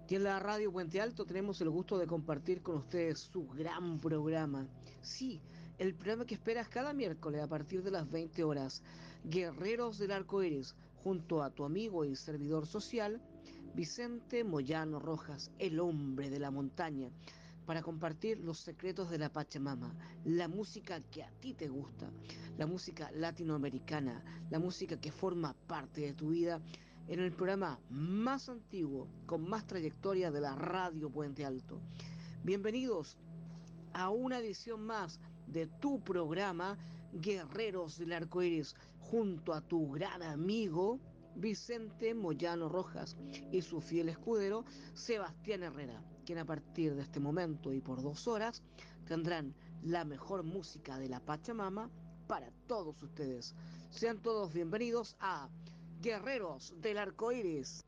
Y en la radio Puente Alto tenemos el gusto de compartir con ustedes su gran programa. Sí, el programa que esperas cada miércoles a partir de las 20 horas. Guerreros del Arco Iris, junto a tu amigo y servidor social, Vicente Moyano Rojas, el hombre de la montaña, para compartir los secretos de la Pachamama, la música que a ti te gusta, la música latinoamericana, la música que forma parte de tu vida en el programa más antiguo, con más trayectoria de la radio Puente Alto. Bienvenidos a una edición más de tu programa Guerreros del Arco Iris, junto a tu gran amigo Vicente Moyano Rojas y su fiel escudero Sebastián Herrera, quien a partir de este momento y por 2 horas tendrán la mejor música de la Pachamama para todos ustedes. Sean todos bienvenidos a Guerreros del Arco Iris.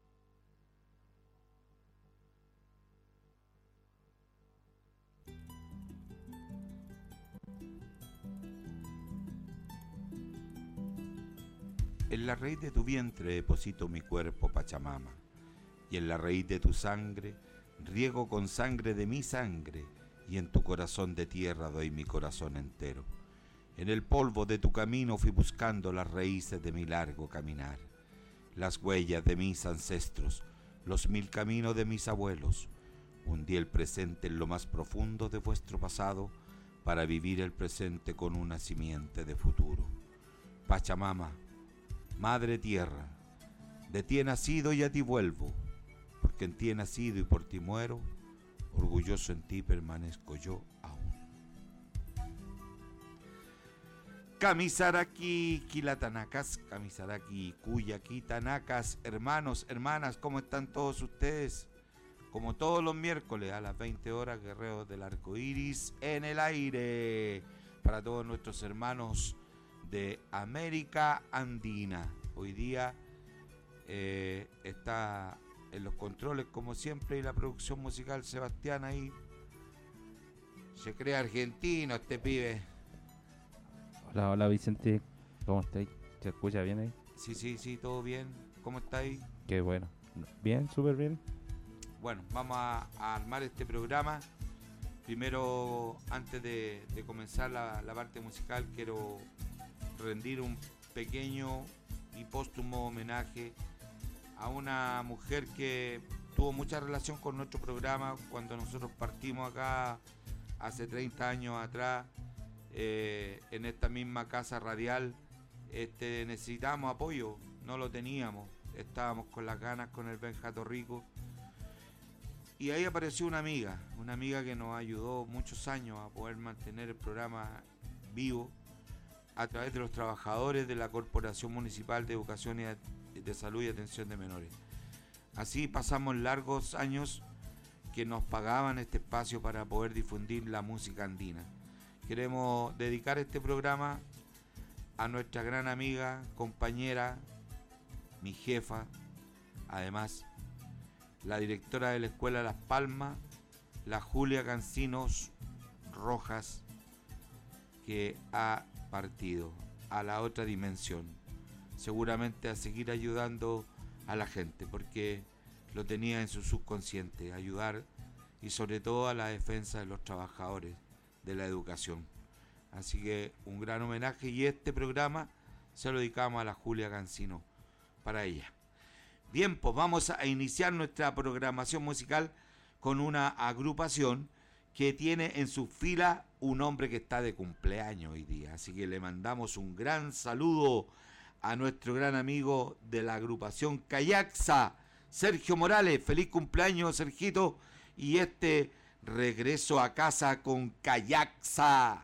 En la raíz de tu vientre deposito mi cuerpo, Pachamama, y en la raíz de tu sangre riego con sangre de mi sangre, y en tu corazón de tierra doy mi corazón entero. En el polvo de tu camino fui buscando las raíces de mi largo caminar, las huellas de mis ancestros, los 1000 caminos de mis abuelos. Hundí el presente en lo más profundo de vuestro pasado para vivir el presente con una simiente de futuro. Pachamama, Madre Tierra, de ti he nacido y a ti vuelvo, porque en ti he nacido y por ti muero, orgulloso en ti permanezco yo aún. Kamisaraki, Kilatanacas, Kamisaraki, Kuyaki, Tanacas, hermanos, hermanas, ¿cómo están todos ustedes? Como todos los miércoles a las 20 horas, Guerreros del Arco Iris en el aire, para todos nuestros hermanos de América Andina. Hoy día está en los controles como siempre y la producción musical Sebastián ahí. Se cree argentino este pibe. Hola, hola Vicente, ¿cómo estáis? ¿Se escucha bien ahí? Sí, todo bien. ¿Cómo estáis? Qué bueno. Bien, súper bien. Bueno, vamos a armar este programa. Primero, antes de comenzar la parte musical, quiero rendir un pequeño y póstumo homenaje a una mujer que tuvo mucha relación con nuestro programa cuando nosotros partimos acá hace 30 años atrás, en esta misma casa radial. Necesitábamos apoyo, no lo teníamos, estábamos con las ganas con el Benja Torrico, y ahí apareció una amiga que nos ayudó muchos años a poder mantener el programa vivo a través de los trabajadores de la Corporación Municipal de Educación y de Salud y Atención de Menores. Así pasamos largos años que nos pagaban este espacio para poder difundir la música andina. Queremos dedicar este programa a nuestra gran amiga, compañera, mi jefa, además la directora de la Escuela Las Palmas, la Julia Cancinos Rojas, que ha partido a la otra dimensión, seguramente a seguir ayudando a la gente, porque lo tenía en su subconsciente, ayudar y sobre todo a la defensa de los trabajadores de la educación. Así que un gran homenaje, y este programa se lo dedicamos a la Julia Cancino para ella. Bien, pues vamos a iniciar nuestra programación musical con una agrupación que tiene en su fila un hombre que está de cumpleaños hoy día. Así que le mandamos un gran saludo a nuestro gran amigo de la agrupación Cayaxa, Sergio Morales. Feliz cumpleaños, Sergito, y regreso a casa con Cayaxa.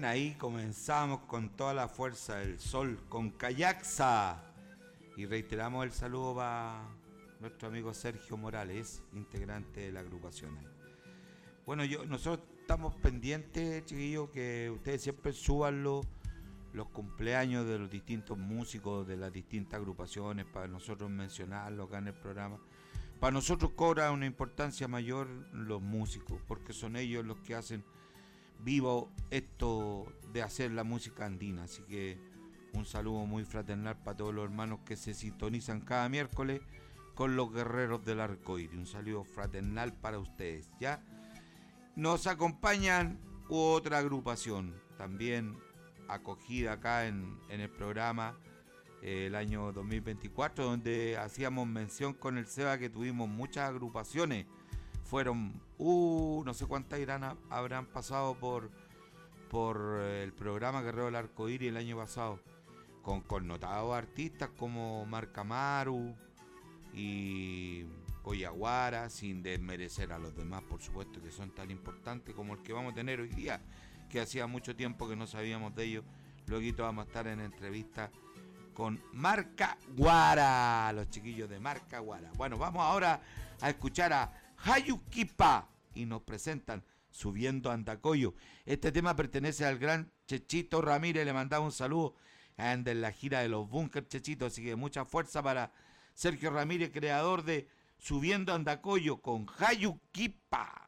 ahí comenzamos con toda la fuerza del sol, con Callaxa. Y reiteramos el saludo para nuestro amigo Sergio Morales, integrante de la agrupación. Bueno, nosotros estamos pendientes, chiquillos, que ustedes siempre suban los cumpleaños de los distintos músicos de las distintas agrupaciones para nosotros mencionarlo acá en el programa. Para nosotros cobra una importancia mayor los músicos, porque son ellos los que hacen vivo esto de hacer la música andina. Así que un saludo muy fraternal para todos los hermanos que se sintonizan cada miércoles con los guerreros del arcoíris. Un saludo fraternal para ustedes, ¿ya? Nos acompañan otra agrupación, también acogida acá en el programa el año 2024, donde hacíamos mención con el Seba que tuvimos muchas agrupaciones. Fueron, no sé cuántas habrán pasado por el programa Guerrero del Arcoíris el año pasado, con connotados artistas como Marc Amaru y Coyaguara, sin desmerecer a los demás, por supuesto, que son tan importantes como el que vamos a tener hoy día, que hacía mucho tiempo que no sabíamos de ellos. Luego vamos a estar en entrevista con Marca Guara, los chiquillos de Marca Guara. Bueno, vamos ahora a escuchar a Hayukipa y nos presentan Subiendo Andacoyo. Este tema pertenece al gran Chechito Ramírez, le mandamos un saludo, anda en la gira de los Bunkers, Chechito, así que mucha fuerza para Sergio Ramírez, creador de Subiendo Andacoyo con Hayukipa.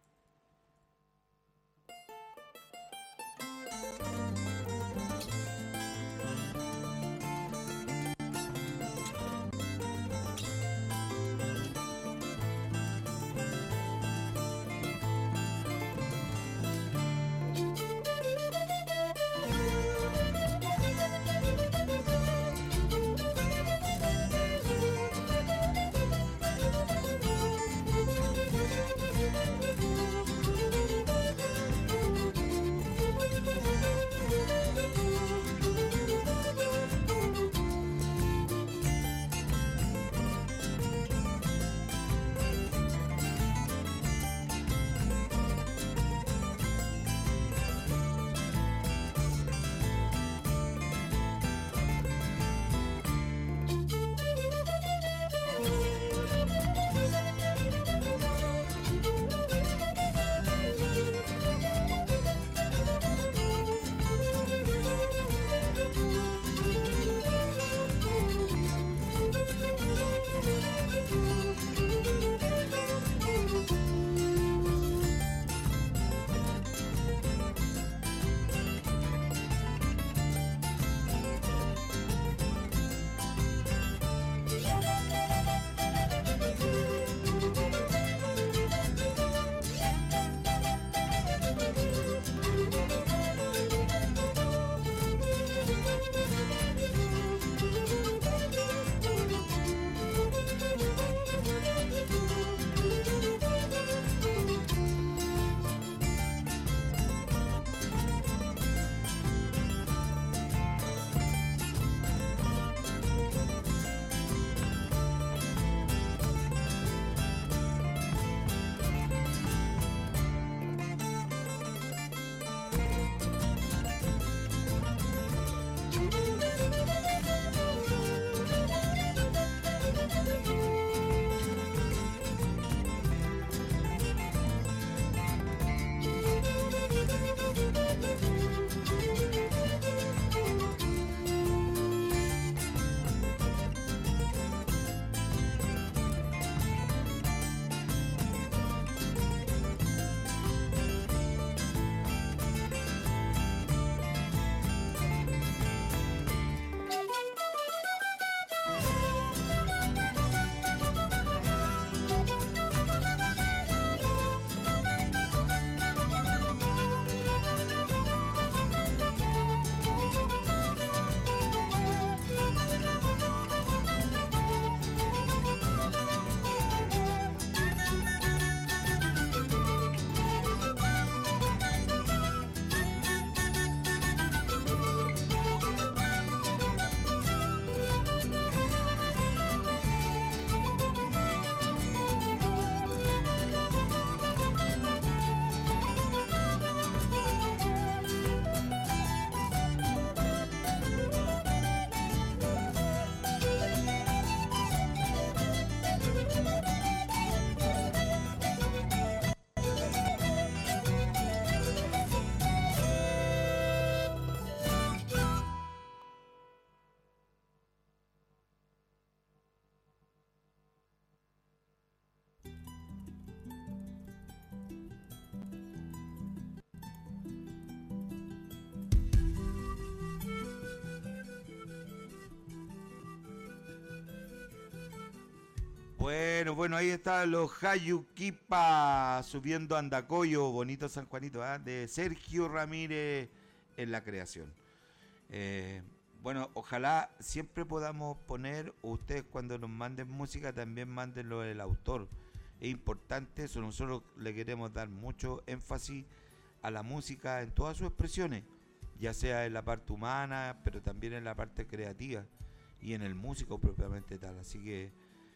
Bueno, ahí están los Hayuquipa subiendo Andacoyo, bonito San Juanito, ¿ah? De Sergio Ramírez en la creación. Bueno, ojalá siempre podamos poner, ustedes cuando nos manden música también mándenlo el autor. Es importante eso, nosotros le queremos dar mucho énfasis a la música en todas sus expresiones, ya sea en la parte humana, pero también en la parte creativa y en el músico propiamente tal. Así que,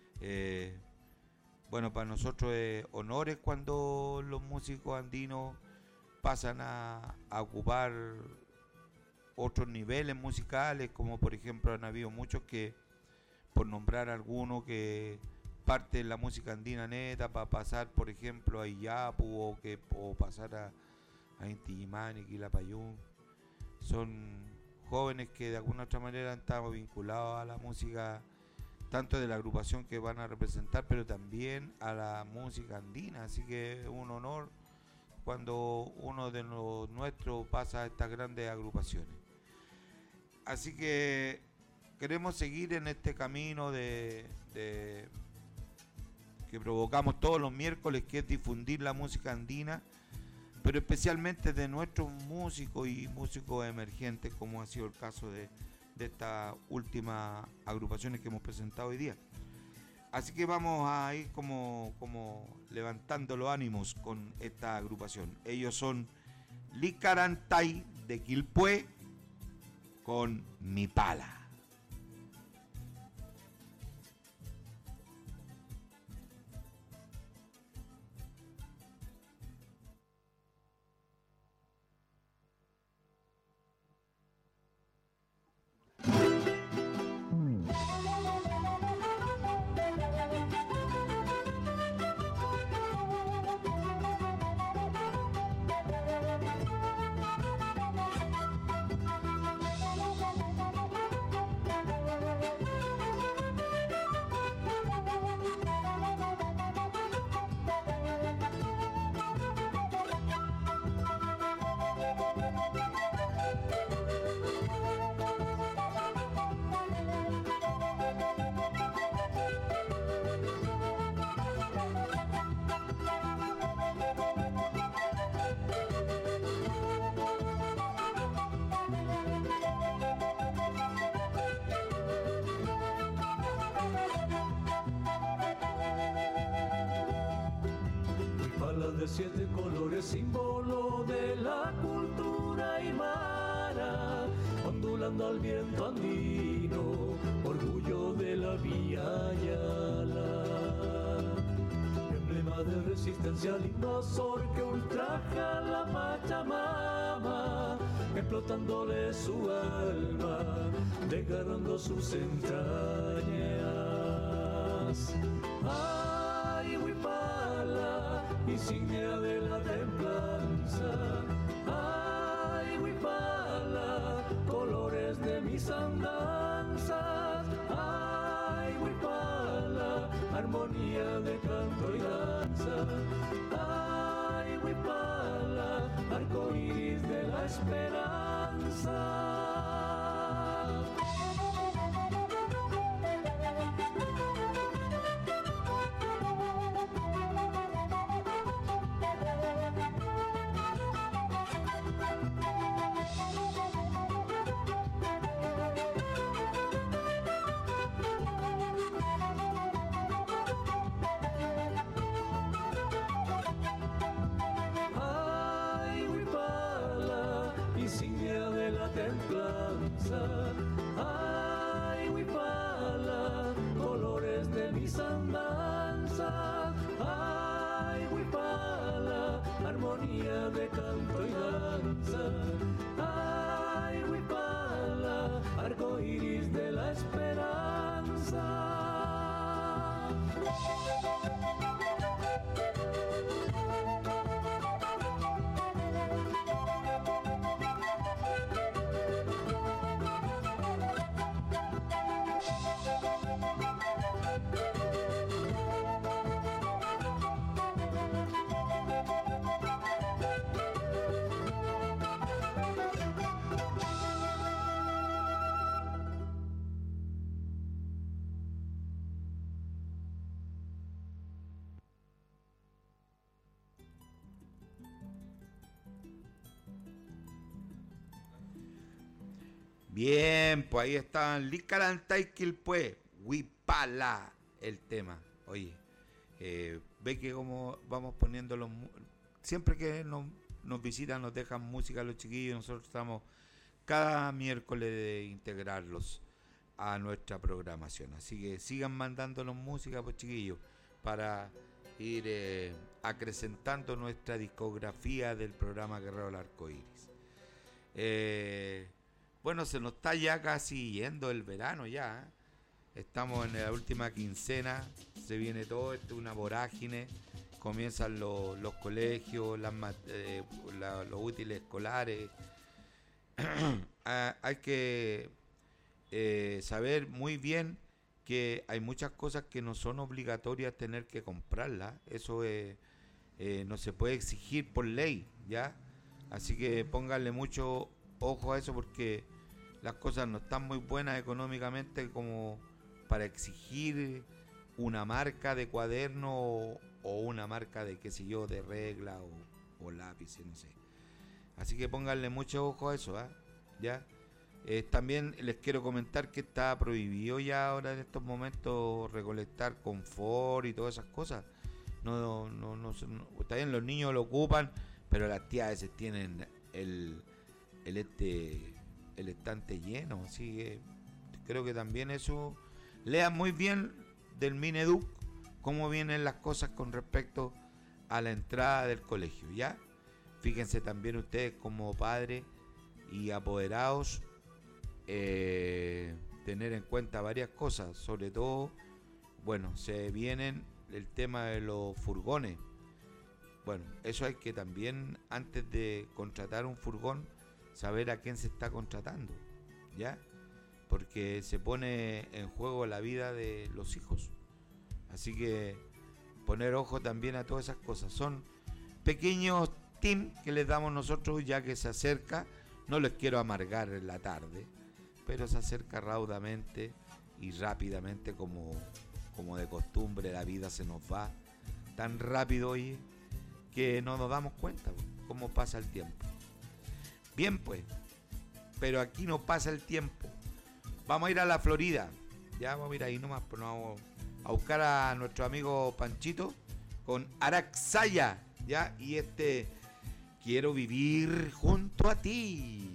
bueno, para nosotros es honores cuando los músicos andinos pasan a ocupar otros niveles musicales, como por ejemplo han habido muchos que, por nombrar algunos, que parten la música andina neta para pasar, por ejemplo, a Iyapu o pasar a Inti Illimani, Quilapayún. Son jóvenes que de alguna otra manera han estado vinculados a la música, tanto de la agrupación que van a representar, pero también a la música andina. Así que es un honor cuando uno de los nuestros pasa a estas grandes agrupaciones. Así que queremos seguir en este camino de que provocamos todos los miércoles, que es difundir la música andina, pero especialmente de nuestros músicos y músicos emergentes, como ha sido el caso de estas últimas agrupaciones que hemos presentado hoy día. Así que vamos a ir como levantando los ánimos con esta agrupación. Ellos son Licarantay de Quilpué con Mi Pala. De 7 colores, símbolo de la cultura aymara, ondulando al viento andino, orgullo de la Villa Yala, emblema de resistencia al invasor que ultraja la Pachamama, explotándole su alma, desgarrando sus entrañas. Ay, Huipala, insignia de la templanza. Ay, Huipala, colores de mis andanzas. Ay, Huipala, armonía de canto y danza. Ay, Huipala, arco iris de la esperanza. Bien, pues ahí estaban Licarantaikil, pues, Huipala, el tema. Oye, ve que como vamos poniendo siempre que nos visitan, nos dejan música los chiquillos, nosotros estamos cada miércoles de integrarlos a nuestra programación. Así que sigan mandándonos música, pues chiquillos, para ir acrecentando nuestra discografía del programa Guerrero del Arco Iris. Bueno, se nos está ya casi yendo el verano ya. Estamos en la última quincena, se viene todo esto, una vorágine. Comienzan los colegios, los útiles escolares. Hay que saber muy bien que hay muchas cosas que no son obligatorias tener que comprarlas. Eso no se puede exigir por ley, ¿ya? Así que pónganle mucho ojo a eso porque las cosas no están muy buenas económicamente como para exigir una marca de cuaderno o una marca de, qué sé yo, de regla o lápices, no sé. Así que pónganle mucho ojo a eso, ¿eh? ¿Ya? También les quiero comentar que está prohibido ya ahora en estos momentos recolectar confort y todas esas cosas. Está bien, los niños lo ocupan, pero las tías a veces tienen el estante lleno, así que creo que también eso. Lean muy bien del Mineduc cómo vienen las cosas con respecto a la entrada del colegio, ¿ya? Fíjense también ustedes como padres y apoderados, tener en cuenta varias cosas, sobre todo, bueno, se vienen el tema de los furgones. Bueno, eso hay que también, antes de contratar un furgón, saber a quién se está contratando, ¿ya? Porque se pone en juego la vida de los hijos. Así que poner ojo también a todas esas cosas. Son pequeños tips que les damos nosotros ya que se acerca. No les quiero amargar en la tarde, pero se acerca raudamente y rápidamente como de costumbre. La vida se nos va tan rápido hoy que no nos damos cuenta cómo pasa el tiempo. Bien pues, pero aquí no pasa el tiempo. Vamos a ir a la Florida. Ya vamos a ir ahí nomás, pues nos vamos a buscar a nuestro amigo Panchito con Araxaya, ¿ya? Y Quiero vivir junto a ti.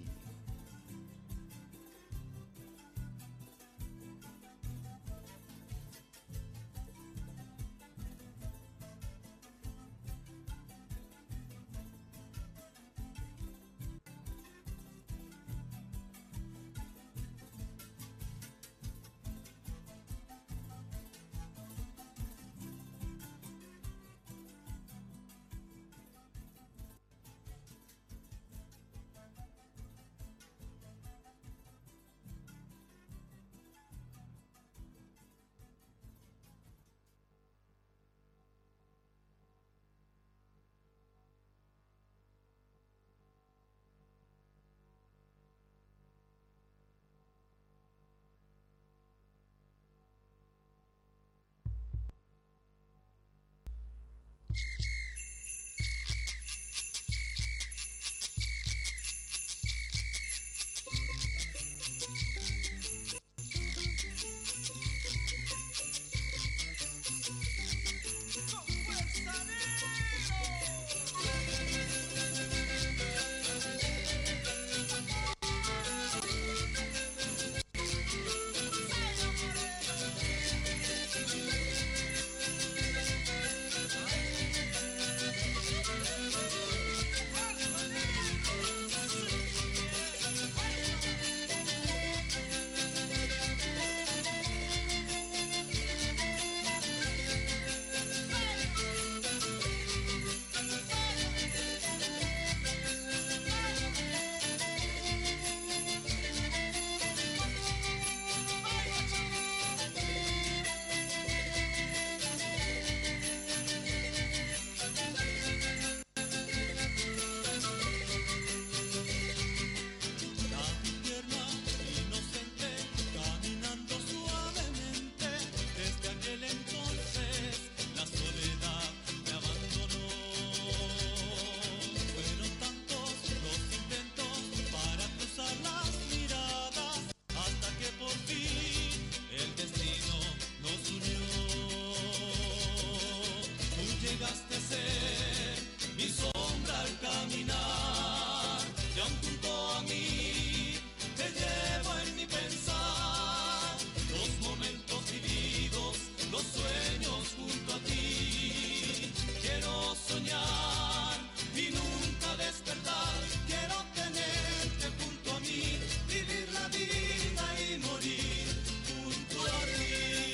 llegaste a ser mi sombra al caminar, y aún junto a mí te llevo en mi pensar, los momentos vividos, los sueños junto a ti. Quiero soñar y nunca despertar, quiero tenerte junto a mí, vivir la vida y morir junto a ti.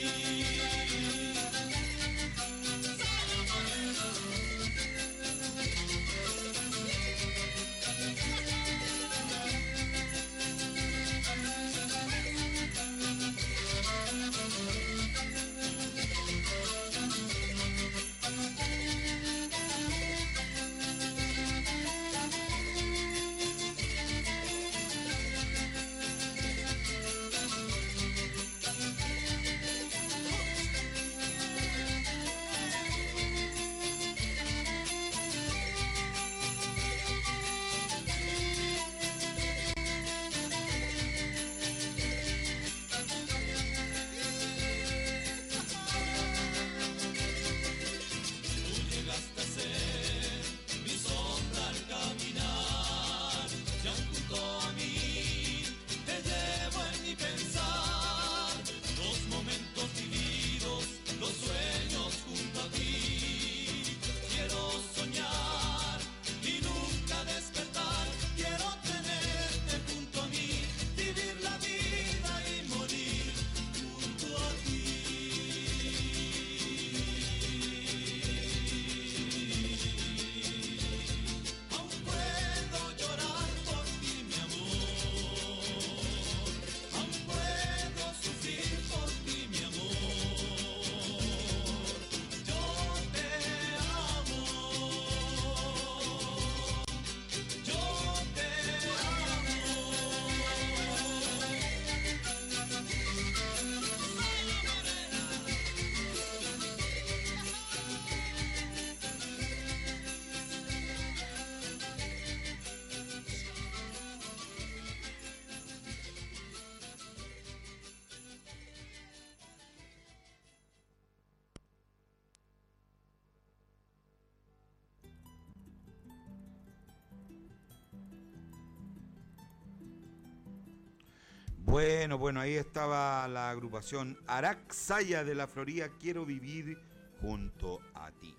Bueno, ahí estaba la agrupación Araxaya de la Florida, Quiero vivir junto a ti.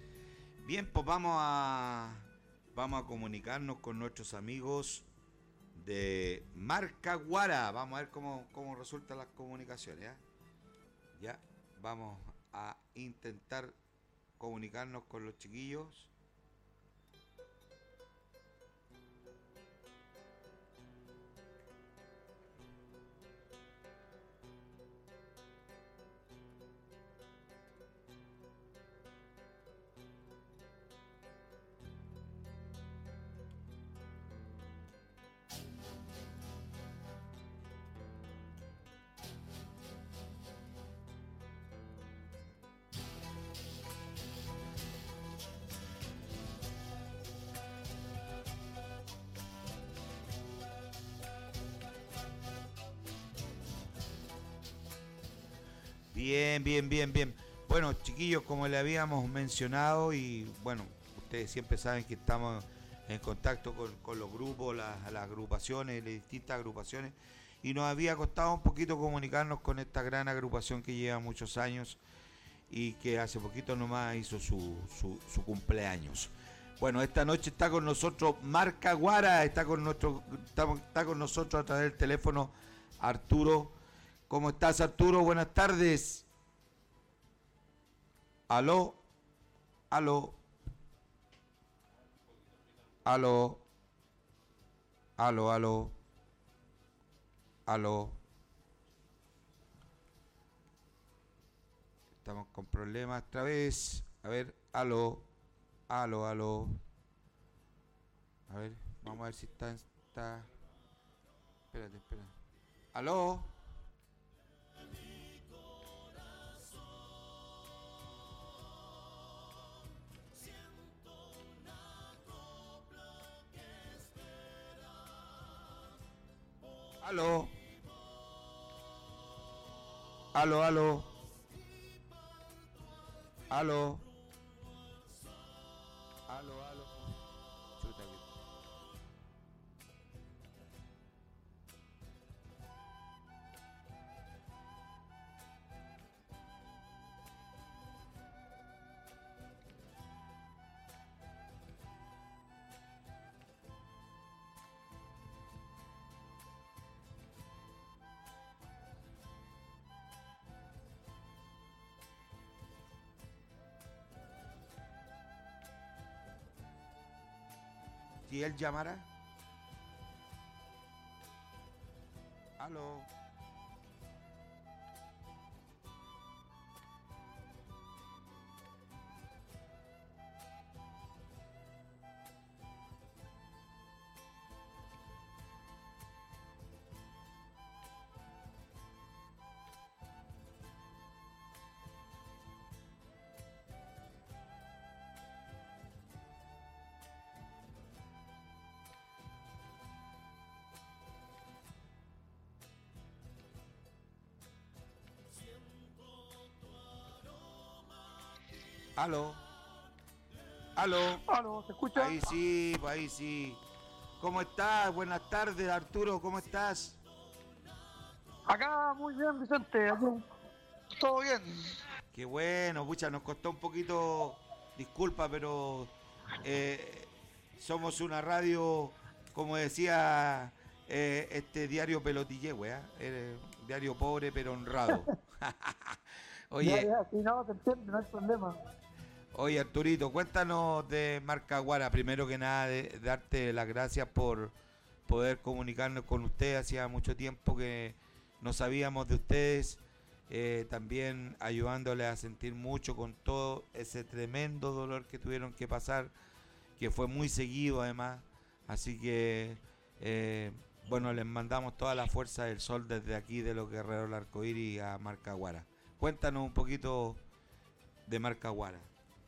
Bien, pues vamos a comunicarnos con nuestros amigos de Marca Guara. Vamos a ver cómo resultan las comunicaciones. Ya, vamos a intentar comunicarnos con los chiquillos. Bien. Bueno, chiquillos, como le habíamos mencionado, y bueno, ustedes siempre saben que estamos en contacto con los grupos, las agrupaciones, las distintas agrupaciones, y nos había costado un poquito comunicarnos con esta gran agrupación que lleva muchos años y que hace poquito nomás hizo su cumpleaños. Bueno, esta noche está con nosotros Marca Guara, está con nosotros a través del teléfono Arturo. ¿Cómo estás, Arturo? Buenas tardes. Aló. Estamos con problemas otra vez. A ver, aló. A ver, vamos a ver si está. Espérate. Aló. Aló. Aló, aló. Chuta que... ¿Y él llamará? Aló. Aló. Aló. Aló, ¿se escucha? Ahí sí, pues ahí sí. ¿Cómo estás? Buenas tardes, Arturo. ¿Cómo estás? Acá muy bien, Vicente. Aquí, todo bien. Qué bueno, pucha, nos costó un poquito, disculpa, pero somos una radio, como decía este diario Pelotille, diario pobre pero honrado. Oye, Ya, si no, te entiendo, no hay problema. oye, Arturito, cuéntanos de Marca Aguara. Primero que nada, darte las gracias por poder comunicarnos con ustedes. Hacía mucho tiempo que no sabíamos de ustedes. También ayudándoles a sentir mucho con todo ese tremendo dolor que tuvieron que pasar, que fue muy seguido además. Así que, bueno, les mandamos toda la fuerza del sol desde aquí de los Guerreros del Arcoíris a Marca Aguara. Cuéntanos un poquito de Marca Aguara.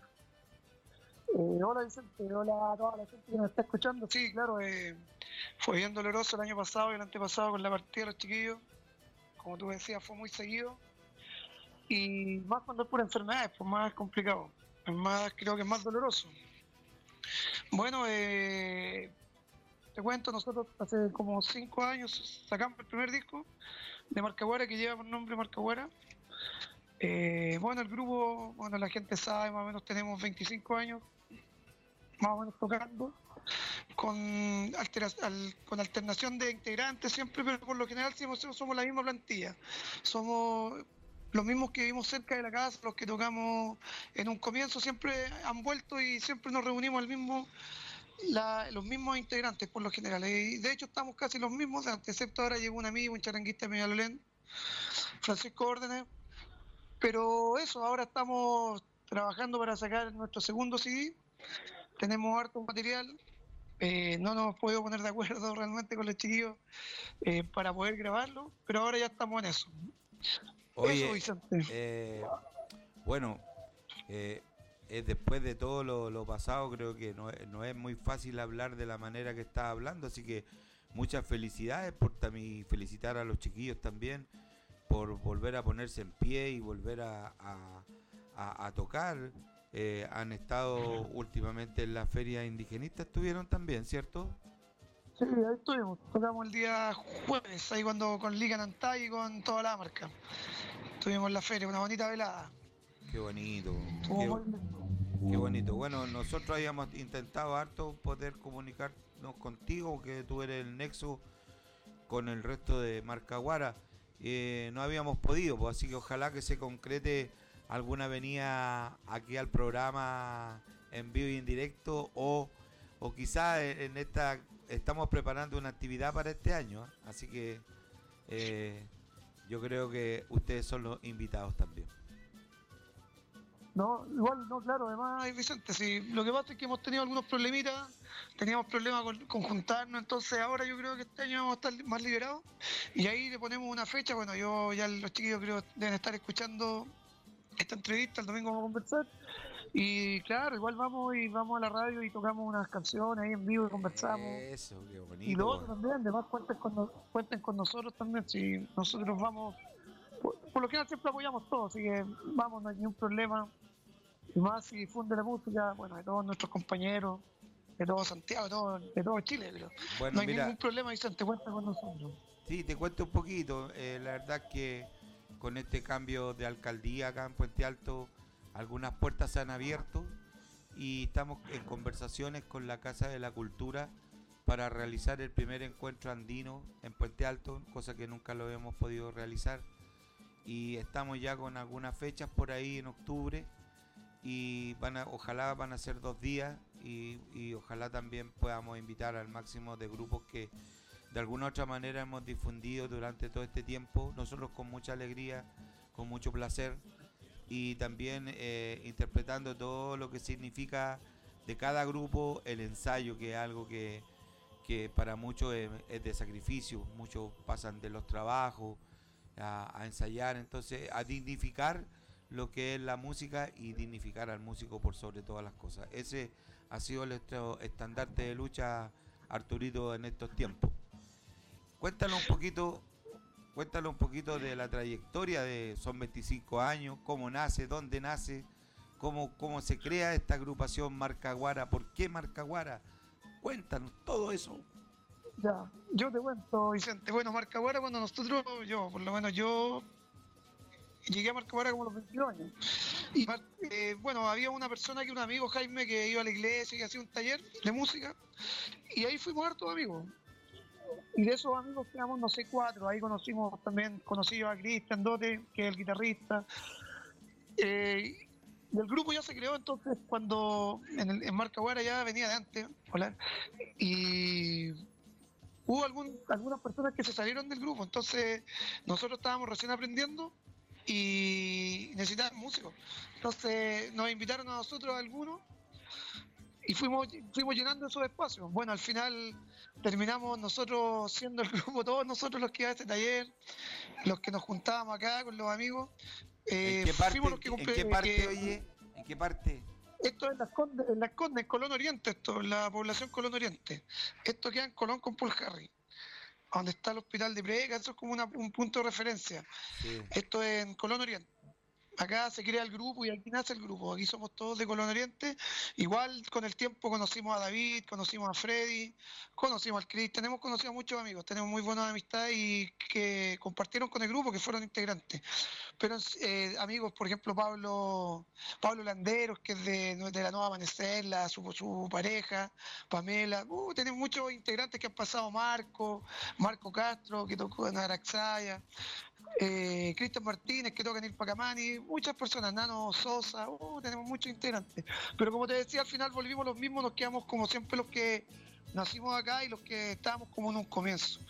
Hola Vicente, hola a toda la gente que nos está escuchando. Sí, claro, fue bien doloroso el año pasado y el antepasado con la partida de los chiquillos. Como tú decías, fue muy seguido. Y más cuando es por enfermedades, pues más complicado. Es más, creo que es más doloroso. Bueno, te cuento, nosotros hace como 5 años sacamos el primer disco de Marca Aguara, que lleva por nombre Marca Aguara. Bueno, el grupo, bueno, la gente sabe, más o menos tenemos 25 años, más o menos tocando, con alternación de integrantes siempre, pero por lo general somos la misma plantilla. Somos los mismos que vivimos cerca de la casa, los que tocamos en un comienzo, siempre han vuelto y siempre nos reunimos los mismos integrantes por lo general. Y de hecho estamos casi los mismos de antes, excepto ahora llegó un amigo, un charanguista de Peñalolén, Francisco Órdenes. Pero eso, ahora estamos trabajando para sacar nuestro segundo CD. Tenemos harto material. No nos hemos podido poner de acuerdo realmente con los chiquillos para poder grabarlo, pero ahora ya estamos en eso. Oye, eso, Vicente. Bueno, después de todo lo pasado, creo que no es muy fácil hablar de la manera que estás hablando, así que muchas felicidades por también felicitar a los chiquillos también por volver a ponerse en pie y volver a tocar. Han estado últimamente en la feria indigenista, estuvieron también, ¿cierto? Sí, ahí estuvimos. Tocamos el día jueves, ahí cuando con Liga Nantay y con toda la marca. Estuvimos en la feria, una bonita velada. Qué bonito. Estuvo muy lindo. Qué bonito. Bueno, nosotros habíamos intentado harto poder comunicarnos contigo, que tú eres el nexo con el resto de Marca Aguara. No habíamos podido, pues, así que ojalá que se concrete alguna venida aquí al programa en vivo y en directo o quizás en esta estamos preparando una actividad para este año, así que yo creo que ustedes son los invitados también. No, igual, no, claro, además, Vicente, sí, lo que pasa es que hemos tenido algunos problemitas, teníamos problemas con juntarnos, entonces ahora yo creo que este año vamos a estar más liberados y ahí le ponemos una fecha. Bueno, los chiquillos creo deben estar escuchando esta entrevista, el domingo vamos a conversar y claro, igual vamos a la radio y tocamos unas canciones ahí en vivo y conversamos. Eso, qué bonito. Y lo otro también, además cuenten con nosotros también, si nosotros vamos, por lo general siempre apoyamos todo, así que vamos, no hay ningún problema. y más si difunde la música, bueno, de todos nuestros compañeros, de todo Santiago, de todo Chile, creo. Bueno, No hay mira, ningún problema, Vicente, cuenta con nosotros. sí, te cuento un poquito. La verdad que con este cambio de alcaldía acá en Puente Alto, algunas puertas se han abierto y estamos en conversaciones con la Casa de la Cultura para realizar el primer encuentro andino en Puente Alto, cosa que nunca lo hemos podido realizar. Y estamos ya con algunas fechas por ahí en octubre y ojalá van a ser 2 días y ojalá también podamos invitar al máximo de grupos que de alguna u otra manera hemos difundido durante todo este tiempo, nosotros con mucha alegría, con mucho placer y también interpretando todo lo que significa de cada grupo el ensayo, que es algo que para muchos es de sacrificio, muchos pasan de los trabajos a ensayar, entonces a dignificar lo que es la música y dignificar al músico por sobre todas las cosas. Ese ha sido nuestro estandarte de lucha, Arturito, en estos tiempos. Cuéntanos un poquito de la trayectoria de Son 25 años, cómo nace, dónde nace, cómo se crea esta agrupación Marcaguara, por qué Marcaguara. Cuéntanos todo eso. Ya, yo te cuento, Vicente. Bueno, Marcaguara, cuando nosotros, por lo menos yo llegué a Marcaguara como a los 22 años. Y bueno, había una persona un amigo, Jaime, que iba a la iglesia y hacía un taller de música. Y ahí fuimos hartos amigos. Y de esos amigos quedamos, no sé, 4. Ahí conocí yo a Cristian Dote, que es el guitarrista. Y el grupo ya se creó entonces cuando en Marcaguara ya venía de antes. Hola. Y hubo algunas personas que se salieron del grupo, entonces nosotros estábamos recién aprendiendo y necesitaban músicos. Entonces nos invitaron a nosotros algunos y fuimos llenando esos espacios. Bueno, al final terminamos nosotros siendo el grupo, todos nosotros los que iban a este taller, los que nos juntábamos acá con los amigos. ¿En qué parte, fuimos los que oye? ¿En qué parte? Esto es en Las Condes, en Colón Oriente, esto, en la población Colón Oriente. Esto queda en Colón con Paul Harry, donde está el hospital de Preca, eso es como un punto de referencia. Sí. Esto es en Colón Oriente. Acá se crea el grupo y aquí nace el grupo. Aquí somos todos de Colón Oriente. Igual con el tiempo conocimos a David, conocimos a Freddy, conocimos al Cristian, hemos conocido a muchos amigos, tenemos muy buenas amistades y que compartieron con el grupo, que fueron integrantes. Pero amigos, por ejemplo, Pablo Landeros, que es de la Nueva Amanecer, su pareja, Pamela. Tenemos muchos integrantes que han pasado, Marco Castro, que tocó en Araxaya. Cristian Martínez, que toca en el Pacamani, muchas personas, Nano Sosa, tenemos muchos integrantes. Pero como te decía, al final volvimos los mismos, nos quedamos como siempre los que nacimos acá y los que estábamos como en un comienzo.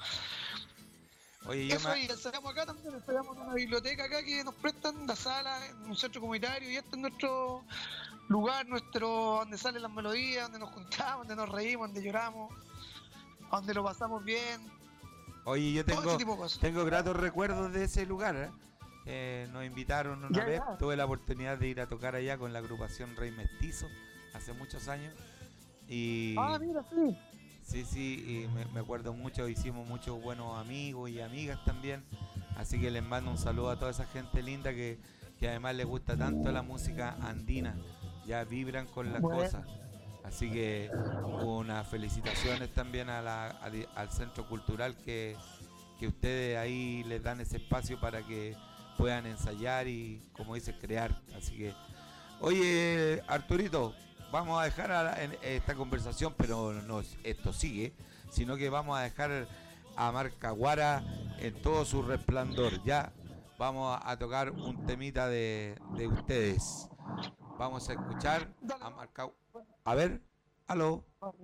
Oye, y ensayamos acá también, ensayamos en una biblioteca acá que nos prestan la sala, en un centro comunitario, y este es nuestro lugar, donde salen las melodías, donde nos juntamos, donde nos reímos, donde lloramos, donde lo pasamos bien. Oye, yo tengo gratos recuerdos de ese lugar. Nos invitaron una vez, tuve la oportunidad de ir a tocar allá con la agrupación Rey Mestizo hace muchos años. Y mira, sí. Sí, y me acuerdo mucho, hicimos muchos buenos amigos y amigas también. Así que les mando un saludo a toda esa gente linda que además les gusta tanto la música andina. Ya vibran con las cosas. Así que unas felicitaciones también al Centro Cultural que ustedes ahí les dan ese espacio para que puedan ensayar y, como dice, crear. Así que, oye, Arturito, vamos a dejar esta conversación, pero no esto sigue, sino que vamos a dejar a Marcaguara en todo su resplandor. Ya vamos a tocar un temita de ustedes. Vamos a escuchar a Marcaguara. A ver, aló.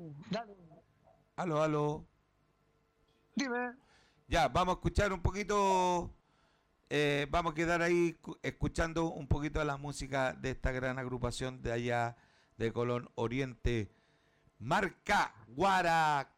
Aló. Dime. Ya, vamos a escuchar un poquito, vamos a quedar ahí escuchando un poquito de la música de esta gran agrupación de allá de Colón Oriente, Marcaguara.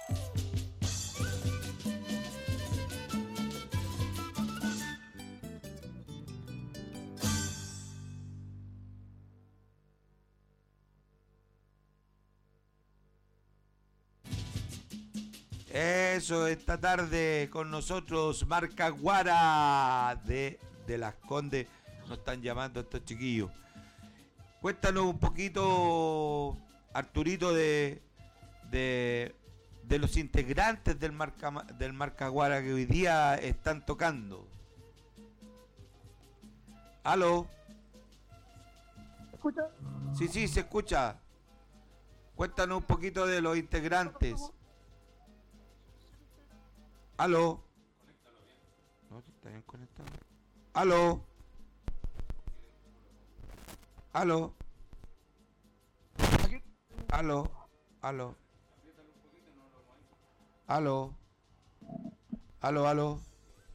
Eso, esta tarde con nosotros Marca Guara de Las Condes. Nos están llamando estos chiquillos. Cuéntanos un poquito, Arturito, de los integrantes del Marca Guara que hoy día están tocando. ¿Aló? ¿Me escucha? Sí, se escucha. Cuéntanos un poquito de los integrantes. ¿Aló? No, está bien conectado. ¿Aló? ¿Aló? ¿Aló? ¿Aló? ¿Aló? ¿Aló?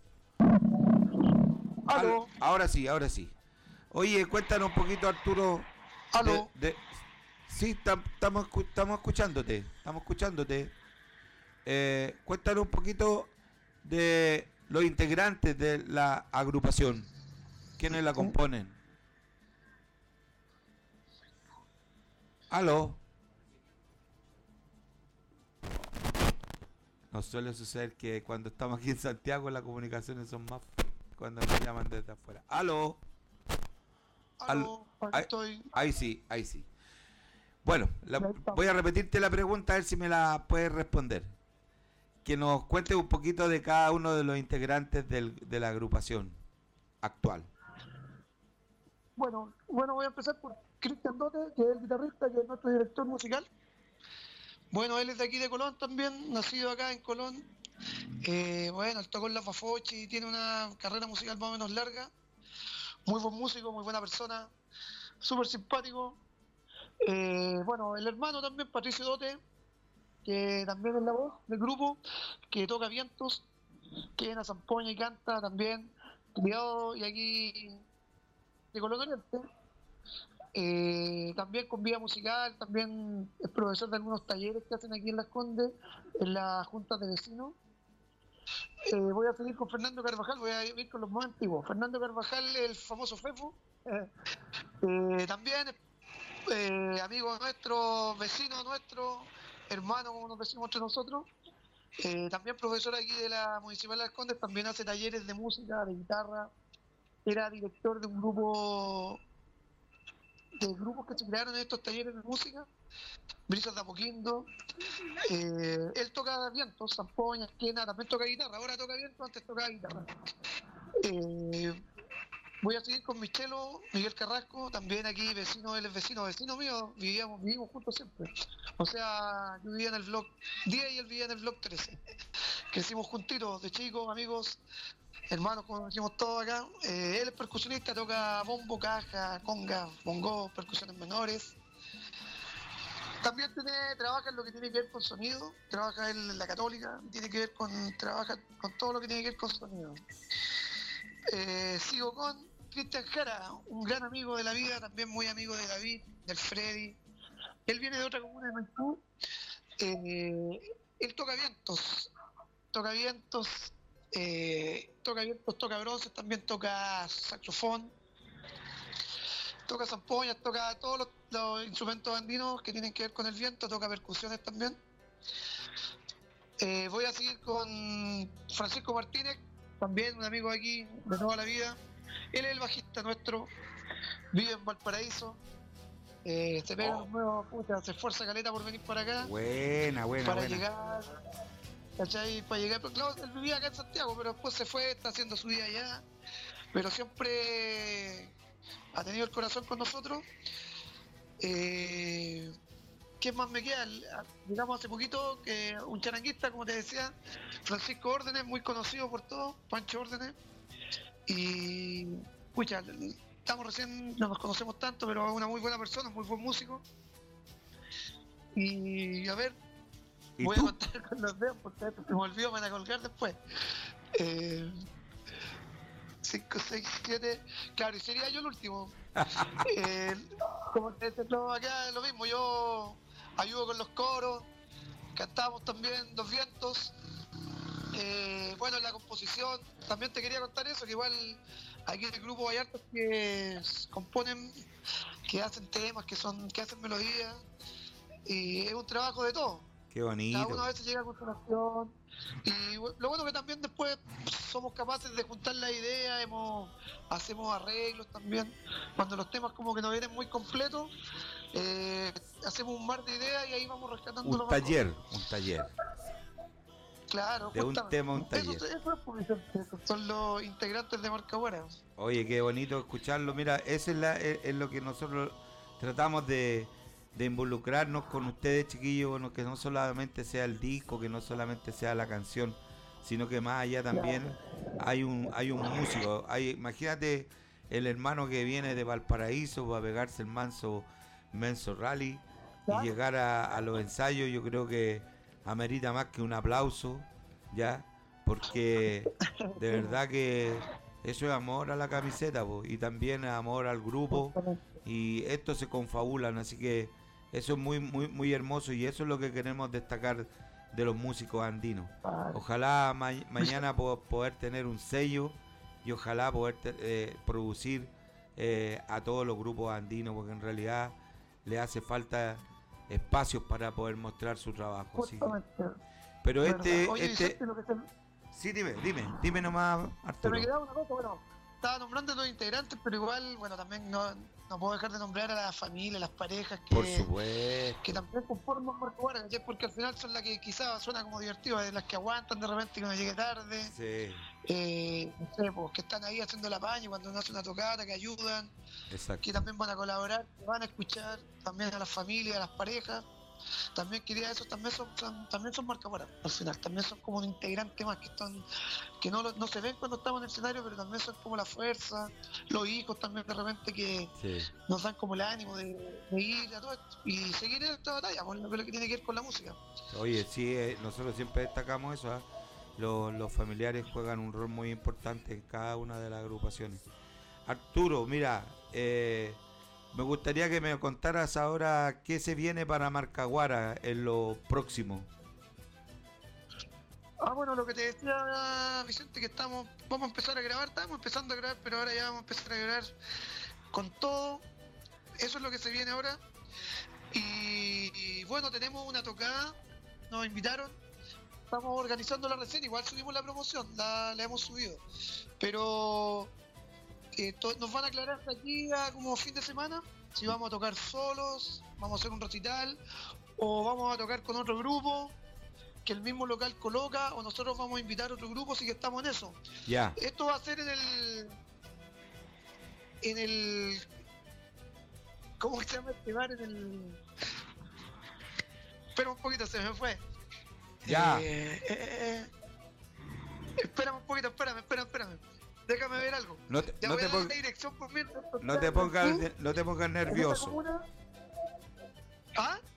¿Aló? Ahora sí. Oye, cuéntanos un poquito, Arturo. ¿Aló? Sí, estamos escuchándote. Cuéntanos un poquito de los integrantes de la agrupación. ¿Quiénes la componen? ¿Aló? Nos suele suceder que cuando estamos aquí en Santiago las comunicaciones son más cuando nos llaman desde afuera. ¿Aló? ¿Aló? Aquí estoy. Ahí sí. Bueno, voy a repetirte la pregunta a ver si me la puedes responder. Que nos cuentes un poquito de cada uno de los integrantes de la agrupación actual. Bueno, voy a empezar por Cristian Dote, que es el guitarrista, que es nuestro director musical. Bueno, él es de aquí de Colón también, nacido acá en Colón. Bueno, él tocó en la Fafochi y tiene una carrera musical más o menos larga. Muy buen músico, muy buena persona, súper simpático. Bueno, el hermano también, Patricio Dote, que también es la voz del grupo, que toca vientos, que viene a Zampoña y canta también, criado y aquí de Colón Oriente. También con vida musical, también es profesor de algunos talleres que hacen aquí en Las Condes, en las juntas de vecinos. Voy a seguir con Fernando Carvajal, voy a ir con los más antiguos. Fernando Carvajal, el famoso Fefo, también amigo nuestro, vecino nuestro, hermano, como nos decimos entre nosotros. También profesor aquí de la Municipal de Las Condes, también hace talleres de música, de guitarra. Era director de un grupos que se crearon en estos talleres de música, Brisas de Apoquindo. Él toca vientos, zampoña, esquina, también toca guitarra, ahora toca vientos, antes tocaba guitarra. Voy a seguir con Michelo, Miguel Carrasco, también aquí vecino, él es vecino mío, vivimos juntos siempre. O sea, yo vivía en el blog 10 y él vivía en el blog 13. Crecimos juntitos, de chicos, amigos, hermanos, como decimos todos acá. Él es percusionista, toca bombo, caja, conga, bongo, percusiones menores. También trabaja en lo que tiene que ver con sonido, trabaja en la Católica, trabaja con todo lo que tiene que ver con sonido. Sigo con Cristian Jara, un gran amigo de la vida, también muy amigo de David, del Freddy. Él viene de otra comuna de Maipú. Él toca vientos, toca bronces, también toca saxofón, toca zampoñas, toca todos los instrumentos andinos que tienen que ver con el viento, toca percusiones también. Voy a seguir con Francisco Martínez, también un amigo aquí de toda la vida. Él es el bajista nuestro, vive en Valparaíso. Se pega los nuevos, se esfuerza caleta por venir para acá. Buena. Llegar, ¿cachai? Para llegar, pero claro, él vivía acá en Santiago, pero después se fue, está haciendo su vida allá. Pero siempre ha tenido el corazón con nosotros. ¿Qué más me queda? Llegamos hace poquito, que un charanguista, como te decía, Francisco Órdenes, muy conocido por todos, Pancho Órdenes. Y, pucha, no nos conocemos tanto, pero es una muy buena persona, muy buen músico. Y a ver, voy a contar con los dedos porque se me olvidó, me van a colgar después. 5, 6, 7, claro, y sería yo el último. Como te decía, acá es lo mismo, yo ayudo con los coros, cantamos también Dos Vientos. Bueno, en la composición, también te quería contar eso, que igual aquí en el grupo hay hartos que componen, que hacen temas, que hacen melodías, y es un trabajo de todo. Qué Cada bonito. uno a veces llega con su canción, y lo bueno que también después somos capaces de juntar la idea, hacemos arreglos también, cuando los temas como que nos vienen muy completos, hacemos un mar de ideas y ahí vamos rescatando lo Un mejor. taller. Claro, De un justamente. tema, un taller. Eso es publicidad, esos son los integrantes de Marca Buena. Oye, qué bonito escucharlo. Mira, eso es lo que nosotros tratamos de involucrarnos con ustedes, chiquillos, bueno, que no solamente sea el disco, que no solamente sea la canción, sino que más allá también hay un músico. Imagínate el hermano que viene de Valparaíso para pegarse el menso rally y llegar a los ensayos. Yo creo que amerita más que un aplauso, ya, porque de verdad que eso es amor a la camiseta, po, y también es amor al grupo, y estos se confabulan, así que eso es muy hermoso, y eso es lo que queremos destacar de los músicos andinos. Ojalá mañana poder tener un sello, y ojalá poder producir a todos los grupos andinos, porque en realidad le hace falta espacios para poder mostrar su trabajo. Así que- pero Oye, Vicente, lo que sí, dime nomás, se me Arturo. quedaba una cosa, bueno, estaba nombrando a los integrantes, pero igual, bueno, también no puedo dejar de nombrar a la familia, a las parejas Por supuesto. que también conforman Marca Buena, ¿cachai? Porque al final son las que quizás suena como divertido, las que aguantan de repente que uno llegue tarde, Sí, no sé, pues, que están ahí haciendo la paña cuando uno hace una tocata, que ayudan, exacto. que también van a colaborar, que van a escuchar, también a las familias, a las parejas. También quería eso, también son Marca Buena, al final, también son como un integrante más, que no se ven cuando estamos en el escenario, pero también son como la fuerza, los hijos también de repente que Sí. nos dan como el ánimo de ir a todo esto y seguir en esta batalla, por lo que tiene que ver con la música. Oye, sí, nosotros siempre destacamos eso, ¿ah? Los familiares juegan un rol muy importante en cada una de las agrupaciones. Arturo, mira, me gustaría que me contaras ahora qué se viene para Marcaguara en lo próximo. Bueno, lo que te decía, Vicente, que vamos a empezar a grabar, estamos empezando a grabar, pero ahora ya vamos a empezar a grabar con todo. Eso es lo que se viene ahora. Y bueno, tenemos una tocada, nos invitaron, estamos organizando la reseña, igual subimos la promoción, la hemos subido. Pero nos van a aclarar de aquí a como fin de semana si vamos a tocar solos, vamos a hacer un recital, o vamos a tocar con otro grupo que el mismo local coloca, o nosotros vamos a invitar a otro grupo, así que estamos en eso. Ya. Esto va a ser en el ¿cómo se llama este bar? Espera un poquito, se me fue. Ya. Espérame un poquito, espérame. Déjame ver algo. No te, Ya no voy te a dar pon- la dirección por mientras. no te pongas nervioso. ¿Ah?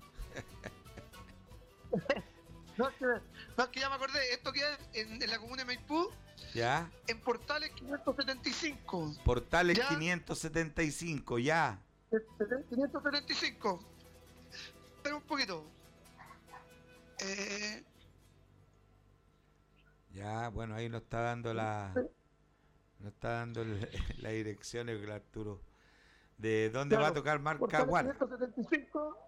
No, es que ya me acordé. Esto queda en la comuna de Maipú, Ya. en Portales 575. Portales Ya. 575, ya. 575. Espera un poquito. Ya, bueno, ahí nos está dando la dirección el Arturo. ¿De dónde va a tocar Marcaguara? Portales 575.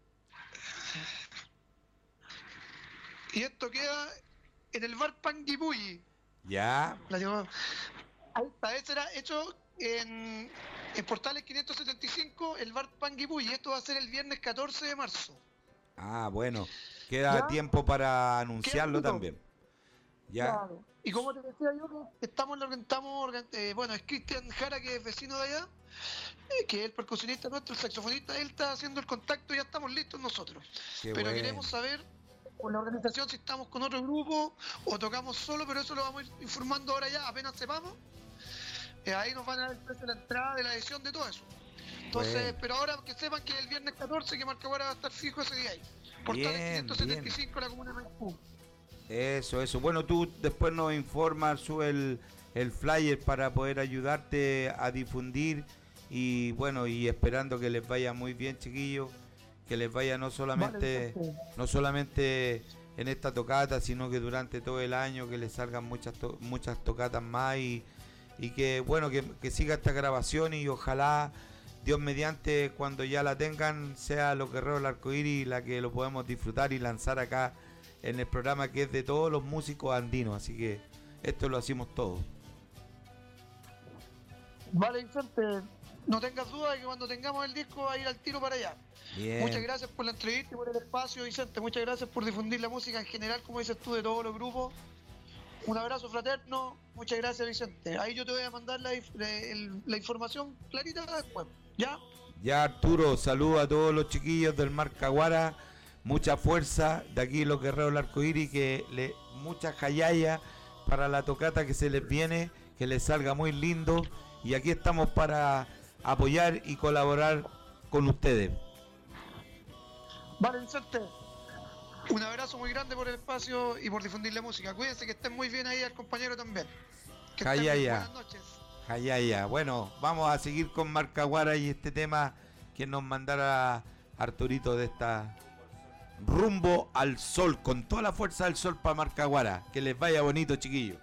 Y esto queda en el bar Panguipulli. Ya. La llevó. Ahí está, ese era hecho en Portales 575, el bar Panguipulli. Esto va a ser el viernes 14 de marzo. Ah, bueno. Queda Ya. tiempo para anunciarlo poquito. también. Ya. Claro. Y como te decía yo, que bueno, es Cristian Jara, que es vecino de allá, que es el percusionista nuestro, el saxofonista, él está haciendo el contacto, ya estamos listos nosotros. Qué Pero bueno. queremos saber con la organización si estamos con otro grupo o tocamos solo, pero eso lo vamos a ir informando ahora ya, apenas sepamos. Ahí nos van a dar el precio de la entrada, de la edición, de todo eso. Entonces, Bueno. pero ahora que sepan que el viernes 14 que Marcaguara va a estar fijo ese día ahí. Portales Bien, 575, la comuna de Maipú. Eso. Bueno, tú después nos informas, sube el flyer para poder ayudarte a difundir, y bueno, y esperando que les vaya muy bien, chiquillos, que les vaya Vale, no solamente en esta tocata, sino que durante todo el año que les salgan muchas tocatas más y que bueno, que siga esta grabación y ojalá Dios mediante cuando ya la tengan sea Los Guerreros del Arcoíris la que lo podemos disfrutar y lanzar acá en el programa que es de todos los músicos andinos, así que esto lo hacemos todos. Vale, Vicente, no tengas duda de que cuando tengamos el disco va a ir al tiro para allá. Bien. Muchas gracias por la entrevista y por el espacio, Vicente. Muchas gracias por difundir la música en general, como dices tú, de todos los grupos. Un abrazo fraterno. Muchas gracias, Vicente. Ahí yo te voy a mandar la información clarita después. ¿Ya? Ya, Arturo, saludo a todos los chiquillos del Marcaguara, mucha fuerza de aquí Los Guerreros del Arcoíris, mucha jayaya para la tocata que se les viene, que les salga muy lindo y aquí estamos para apoyar y colaborar con ustedes. Vale, Vicente. Un abrazo muy grande por el espacio y por difundir la música. Cuídense, que estén muy bien ahí al compañero también. Que estén bien. Buenas noches. Bueno, vamos a seguir con Marcaguara y este tema que nos mandara Arturito de esta Rumbo al Sol, con toda la fuerza del sol para Marcaguara. Que les vaya bonito, chiquillos.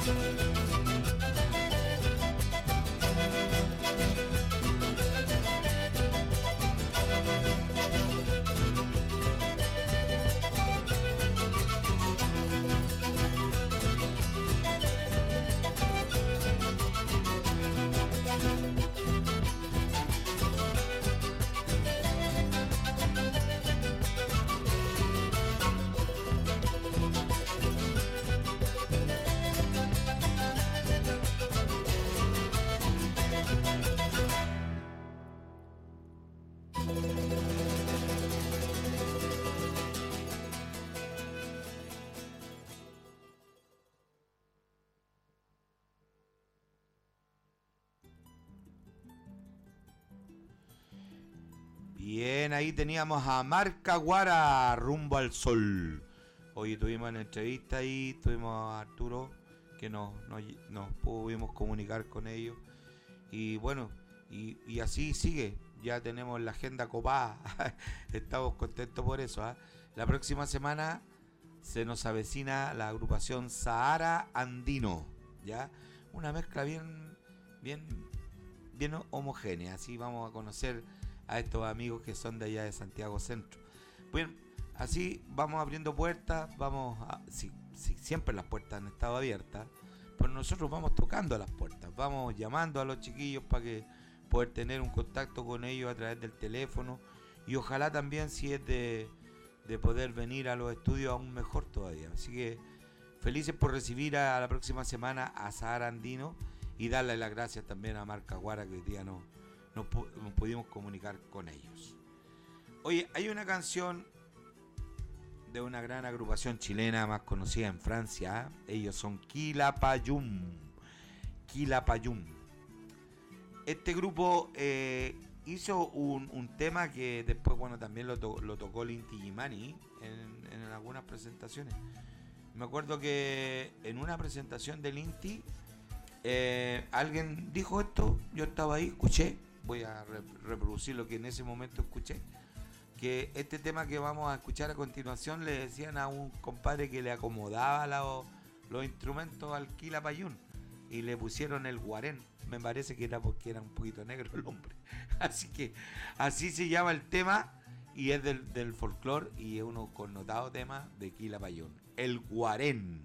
Bien, ahí teníamos a Marca Guara, Rumbo al Sol. Hoy tuvimos una entrevista ahí, tuvimos a Arturo, que nos pudimos comunicar con ellos. Y bueno, y así sigue, ya tenemos la agenda copada. Estamos contentos por eso, ¿eh? La próxima semana se nos avecina la agrupación Sahara Andino, ¿ya? Una mezcla bien homogénea, así vamos a conocer a estos amigos que son de allá de Santiago Centro. Bueno, así vamos abriendo puertas, siempre las puertas han estado abiertas, pues nosotros vamos tocando las puertas, vamos llamando a los chiquillos para que poder tener un contacto con ellos a través del teléfono, y ojalá también, si es de poder venir a los estudios, aún mejor todavía. Así que felices por recibir a la próxima semana a Sahara Andino, y darle las gracias también a Marca Guara, que hoy día nos pudimos comunicar con ellos. Oye, hay una canción de una gran agrupación chilena más conocida en Francia, ¿eh? Ellos son Quilapayún. Este grupo hizo un tema que después, bueno, también lo tocó Inti Illimani en algunas presentaciones. Me acuerdo que en una presentación del Inti alguien dijo esto, yo estaba ahí, escuché, voy a reproducir lo que en ese momento escuché, que este tema que vamos a escuchar a continuación le decían a un compadre que le acomodaba los instrumentos al Quilapayún, y le pusieron el guarén. Me parece que era porque era un poquito negro el hombre. Así que así se llama el tema, y es del folclore, y es uno connotado tema de Quilapayún, el guarén.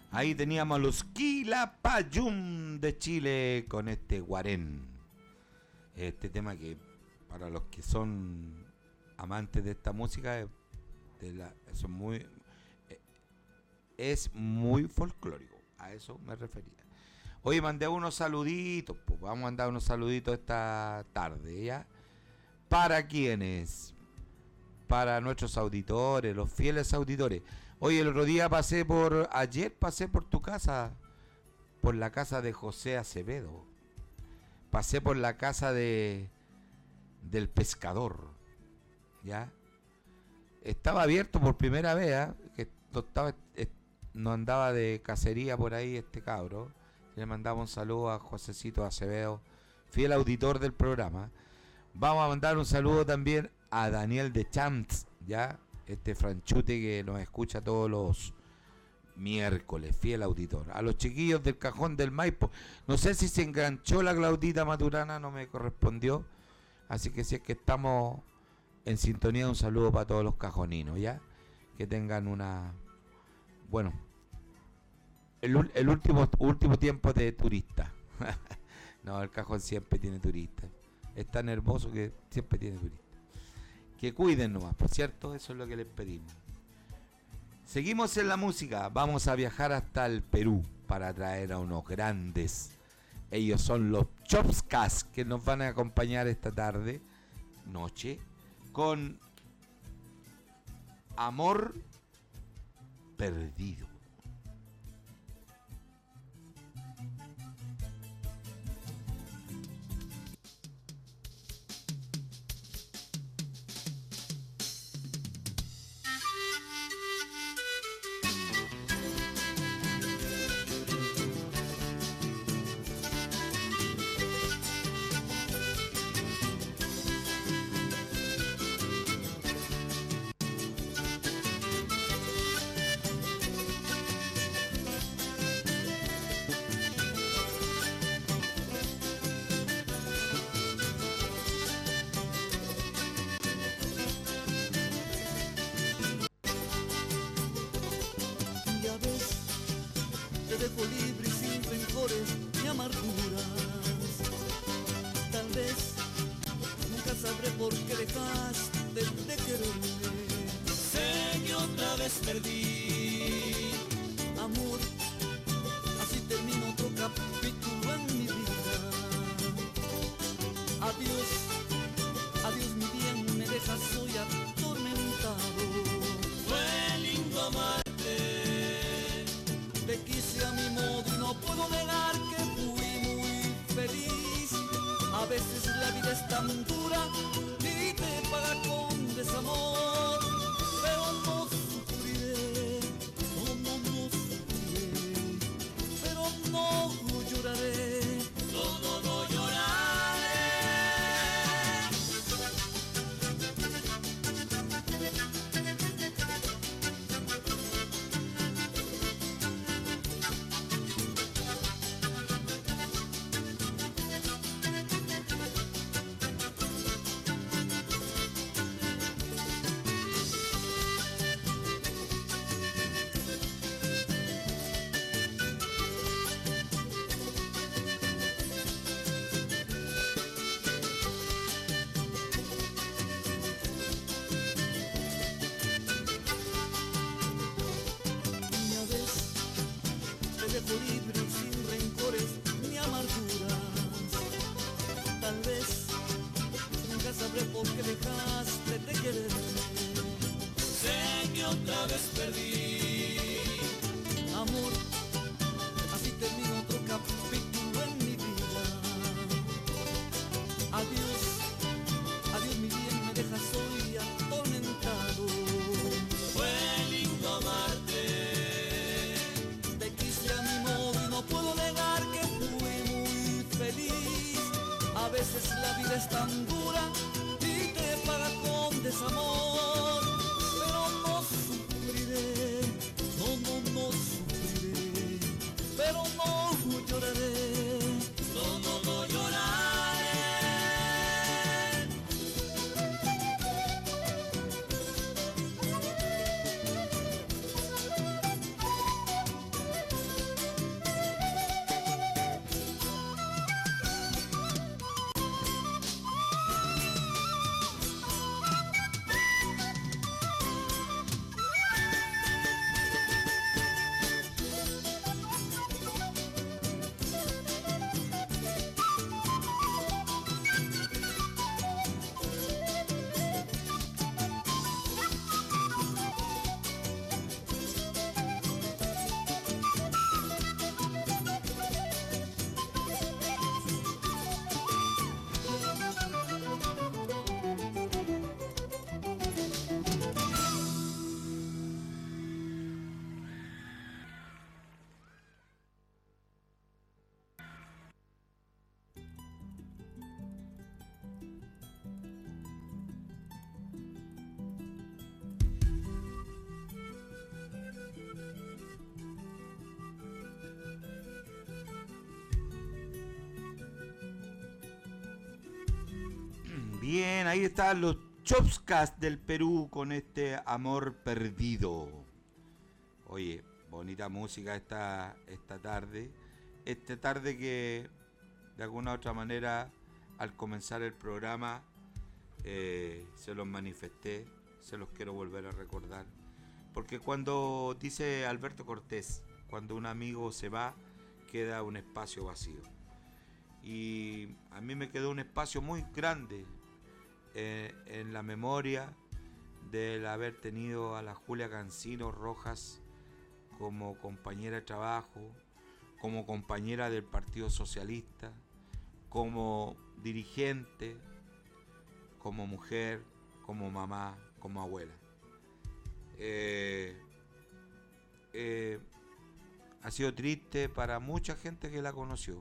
Ahí teníamos a los Quilapayún de Chile con este Guarén. Este tema que para los que son amantes de esta música es muy folclórico. A eso me refería. Hoy mandé unos saluditos, pues vamos a mandar unos saluditos esta tarde, ¿ya? ¿Para quiénes? Para nuestros auditores, los fieles auditores. Hoy el otro día ayer pasé por tu casa, por la casa de José Acevedo. Pasé por la casa del pescador, ¿ya? Estaba abierto por primera vez, ¿eh? Que no andaba de cacería por ahí este cabro. Le mandamos un saludo a Josecito Acevedo, fiel auditor del programa. Vamos a mandar un saludo también a Daniel de Champs, ¿ya? Este franchute que nos escucha todos los miércoles, fiel auditor. A los chiquillos del Cajón del Maipo. No sé si se enganchó la Claudita Maturana, no me correspondió. Así que si es que estamos en sintonía, un saludo para todos los cajoninos, ¿ya? Que tengan el último tiempo de turista. No, el Cajón siempre tiene turistas. Es tan hermoso que siempre tiene turistas. Que cuiden nomás, por cierto, eso es lo que les pedimos. Seguimos en la música, vamos a viajar hasta el Perú para traer a unos grandes. Ellos son los Chopscas, que nos van a acompañar esta noche, con Amor Perdido. Libre y sin rencores ni amarguras. Tal vez nunca sabré por qué dejaste de quererme. Sé que otra vez perdí, amor, así termina otro capítulo en mi vida. Adiós, adiós mi bien, me dejas hoy atormentado. Fue lindo amarte, te quise a mi modo y no puedo negar que fui muy feliz. A veces la vida es tan dura y te paga con desamor. Pero no sufriré, no sufriré. Pero no lloraré, no lloraré. Libre y sin rencores ni amarguras. Tal vez nunca sabré por qué dejaste de quererme. Sé que otra vez perdí, amor, así termina otro capítulo en mi vida. Adiós, adiós mi bien, me dejas hoy atormentado. Fue lindo amarte, a mi modo y no puedo negar que fui muy feliz. A veces la vida es tan dura y te paga con desamor. Pero no sufriré, no sufriré. Pero no lloraré, no lloraré. Bien, ahí están los Chopscast del Perú con este Amor Perdido. Oye, bonita música esta tarde. Esta tarde que de alguna u otra manera al comenzar el programa se los manifesté, se los quiero volver a recordar. Porque cuando dice Alberto Cortés, cuando un amigo se va, queda un espacio vacío. Y a mí me quedó un espacio muy grande en la memoria del haber tenido a la Julia Cancino Rojas como compañera de trabajo, como compañera del Partido Socialista, como dirigente, como mujer, como mamá, como abuela. Ha sido triste para mucha gente que la conoció.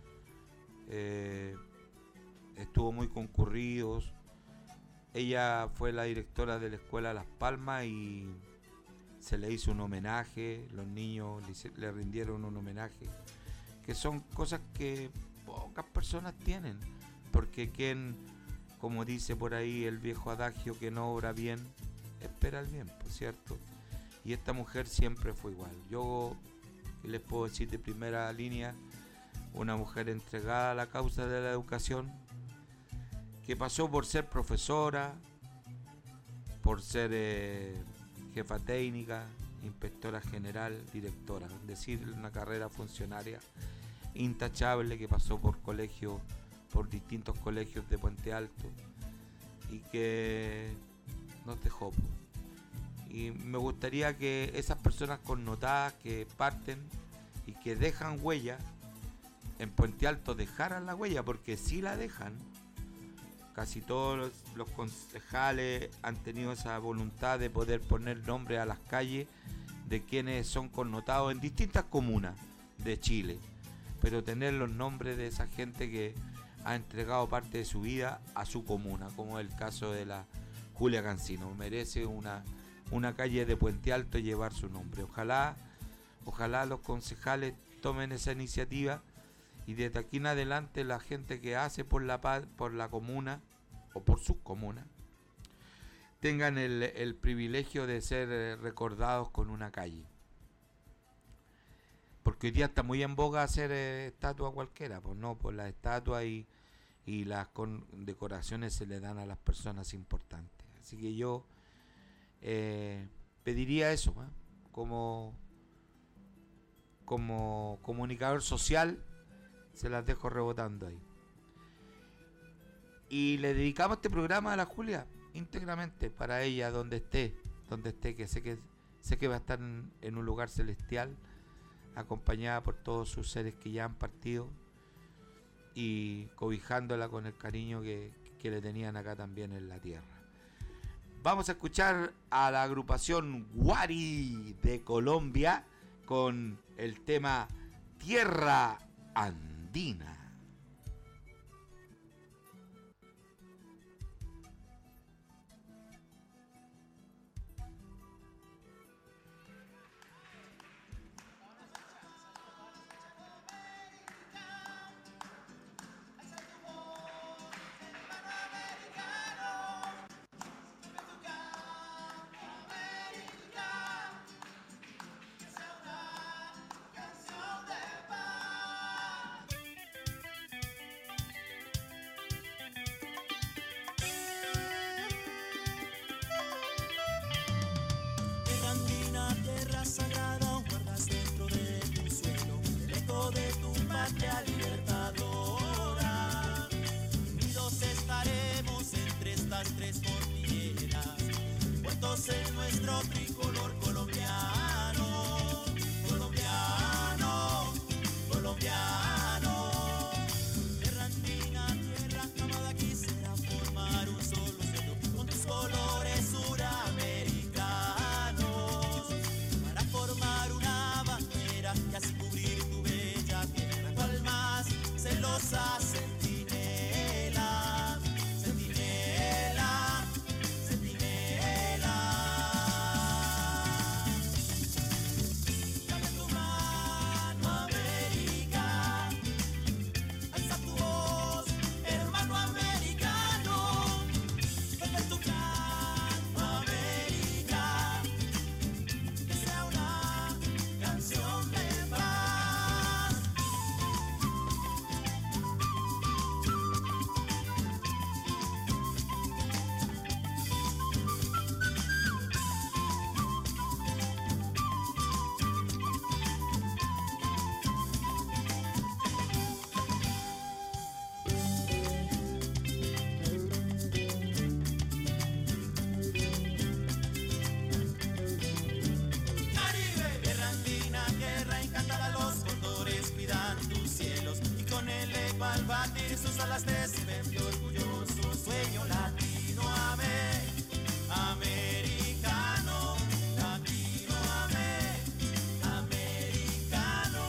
Estuvo muy concurrido. Ella fue la directora de la escuela Las Palmas y se le hizo un homenaje, los niños le rindieron un homenaje, que son cosas que pocas personas tienen, porque quien, como dice por ahí el viejo adagio, que no obra bien, espera el bien, por cierto. Y esta mujer siempre fue igual. Yo les puedo decir de primera línea, una mujer entregada a la causa de la educación, que pasó por ser profesora, por ser jefa técnica, inspectora general, directora, es decir, una carrera funcionaria intachable, que pasó por distintos colegios de Puente Alto y que nos dejó. Y me gustaría que esas personas connotadas que parten y que dejan huella en Puente Alto dejaran la huella, porque si la dejan. Casi todos los concejales han tenido esa voluntad de poder poner nombre a las calles de quienes son connotados en distintas comunas de Chile, pero tener los nombres de esa gente que ha entregado parte de su vida a su comuna, como el caso de la Julia Cancino. Merece una calle de Puente Alto llevar su nombre. Ojalá los concejales tomen esa iniciativa. Y desde aquí en adelante la gente que hace por la paz, por la comuna o por sus comunas, tengan el privilegio de ser recordados con una calle. Porque hoy día está muy en boga hacer estatua cualquiera, pues no, pues las estatuas y las condecoraciones se le dan a las personas importantes. Así que yo pediría eso, como comunicador social. Se las dejo rebotando ahí. Y le dedicamos este programa a la Julia íntegramente para ella, donde esté, que sé que va a estar en un lugar celestial, acompañada por todos sus seres que ya han partido y cobijándola con el cariño que le tenían acá también en la tierra. Vamos a escuchar a la agrupación Guari de Colombia con el tema Tierra Andina. En nuestro tricolor colombiano, colombiano, colombiano. Tierra andina, tierra amada, quisiera formar un solo cielo con tus colores suramericanos, para formar una bandera y así cubrir tu bella tierra, cual más celosa centinela, centinela, centinela. batir sus alas de cemento orgulloso, sueño latinoamericano, latinoamericano.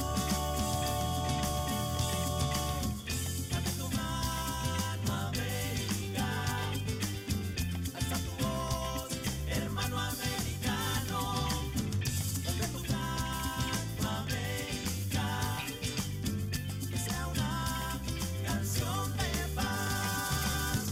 Dame tu mano, América, alza tu voz, hermano americano. Dame tu canto, América, que sea una canción de paz.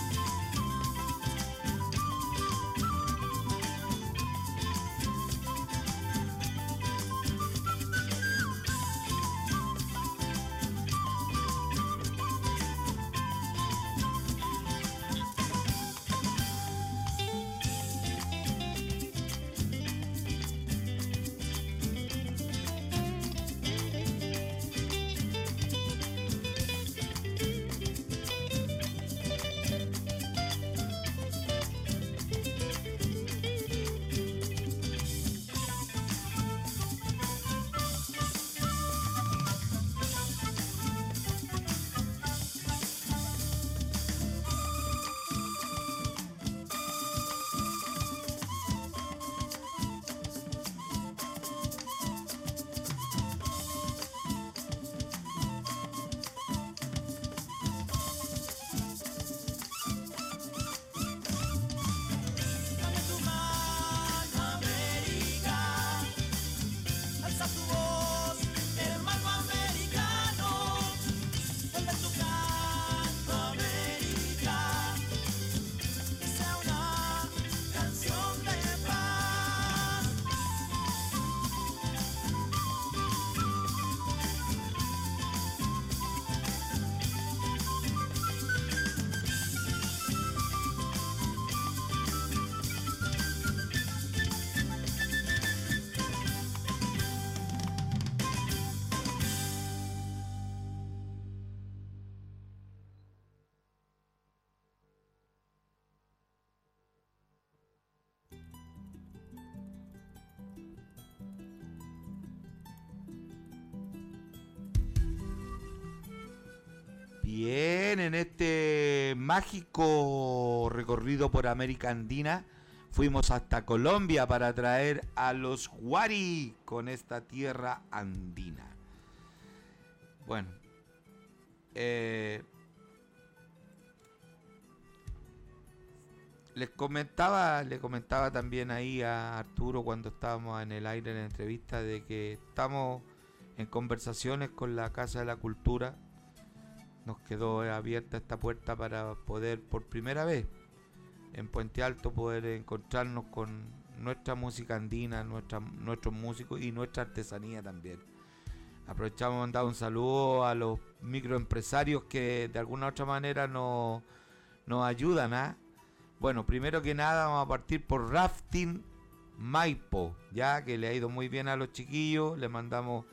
Dame tu mano, América, alza tu voz, hermano americano. Dame tu canto, América, que sea una canción de paz. Bien, en este mágico recorrido por América Andina fuimos hasta Colombia para traer a los Huari con esta tierra andina. Bueno, le comentaba también ahí a Arturo cuando estábamos en el aire en la entrevista de que estamos en conversaciones con la Casa de la Cultura. Nos quedó abierta esta puerta para poder por primera vez en Puente Alto poder encontrarnos con nuestra música andina, nuestros músicos y nuestra artesanía también. Aprovechamos de mandar un saludo a los microempresarios que de alguna u otra manera nos ayudan a... Bueno, primero que nada vamos a partir por Rafting Maipo, ya que le ha ido muy bien a los chiquillos, le mandamos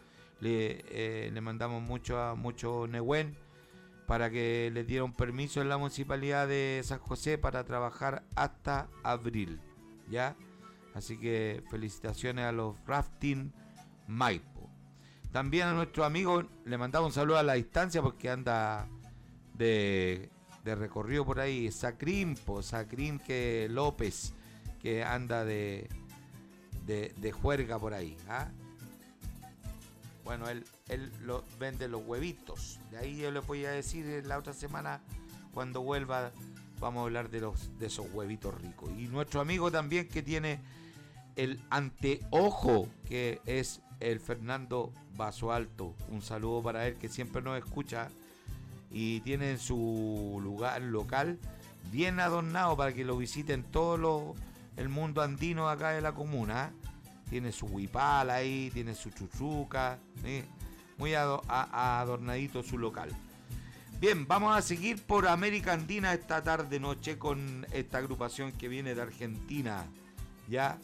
mucho Nehuen para que les dieran permiso en la municipalidad de San José para trabajar hasta abril, ¿ya? Así que felicitaciones a los Rafting Maipo. También a nuestro amigo le mandamos un saludo a la distancia porque anda de recorrido por ahí, Sacrín que López, que anda de juerga por ahí, ¿ah? Bueno, él vende los huevitos. De ahí yo le voy a decir la otra semana, cuando vuelva, vamos a hablar de esos huevitos ricos. Y nuestro amigo también que tiene el anteojo, que es el Fernando Vaso Alto. Un saludo para él, que siempre nos escucha y tiene su lugar local bien adornado para que lo visiten todo el mundo andino acá de la comuna. Tiene su huipala ahí, tiene su chuchuca, ¿sí? Muy adornadito su local. Bien, vamos a seguir por América Andina esta tarde noche con esta agrupación que viene de Argentina. Ya,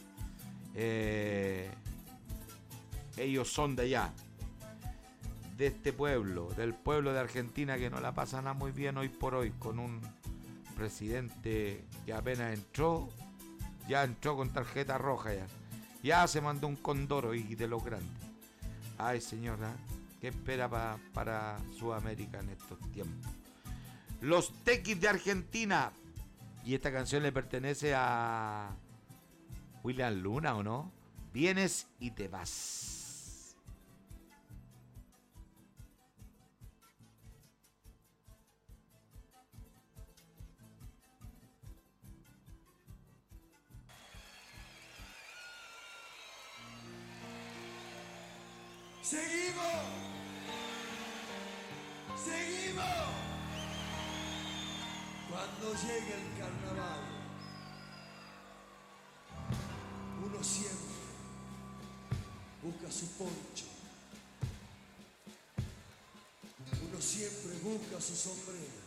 ellos son de allá, de este pueblo, del pueblo de Argentina, que no la pasa nada muy bien hoy por hoy, con un presidente que apenas entró, ya entró con tarjeta roja ya se mandó un condoro y de los grandes. Ay, señora, ¿Qué espera para Sudamérica en estos tiempos? Los Tequis de Argentina. Y esta canción le pertenece a William Luna, ¿o no? Vienes y te vas. Seguimos. Cuando llega el carnaval, uno siempre busca su poncho, uno siempre busca su sombrero.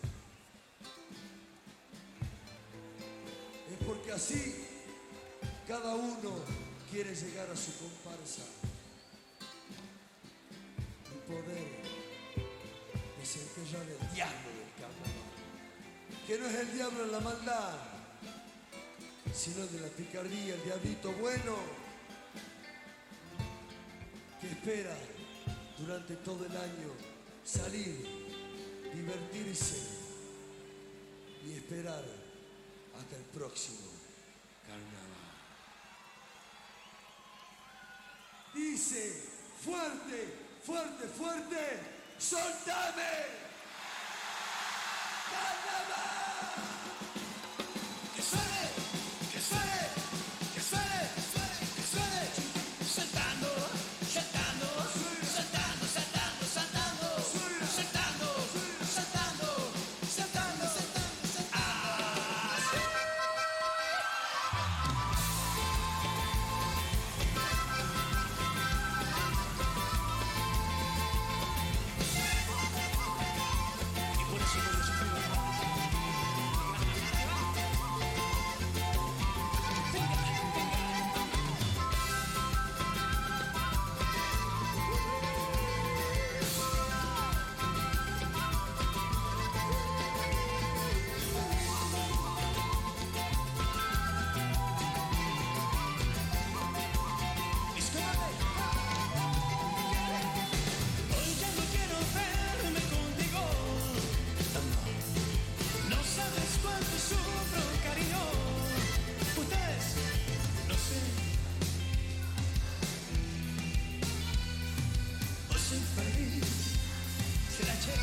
Es porque así cada uno quiere llegar a su comparsa y poder desenterrar el diablo del carnaval. Que no es el diablo en la maldad, sino de la picardía, el diablito bueno, que espera durante todo el año salir, divertirse y esperar hasta el próximo carnaval. Dice, fuerte, fuerte, fuerte, ¡soltame! Que suene, que suene, que suene, que suene, saltando, saltando, saltando, saltando, saltando, saltando, saltando, saltando, saltando, y por eso hoy ya no quiero verme contigo. No sabes cuánto sufro, cariño. Ustedes, no sé. Hoy soy feliz, se la eché.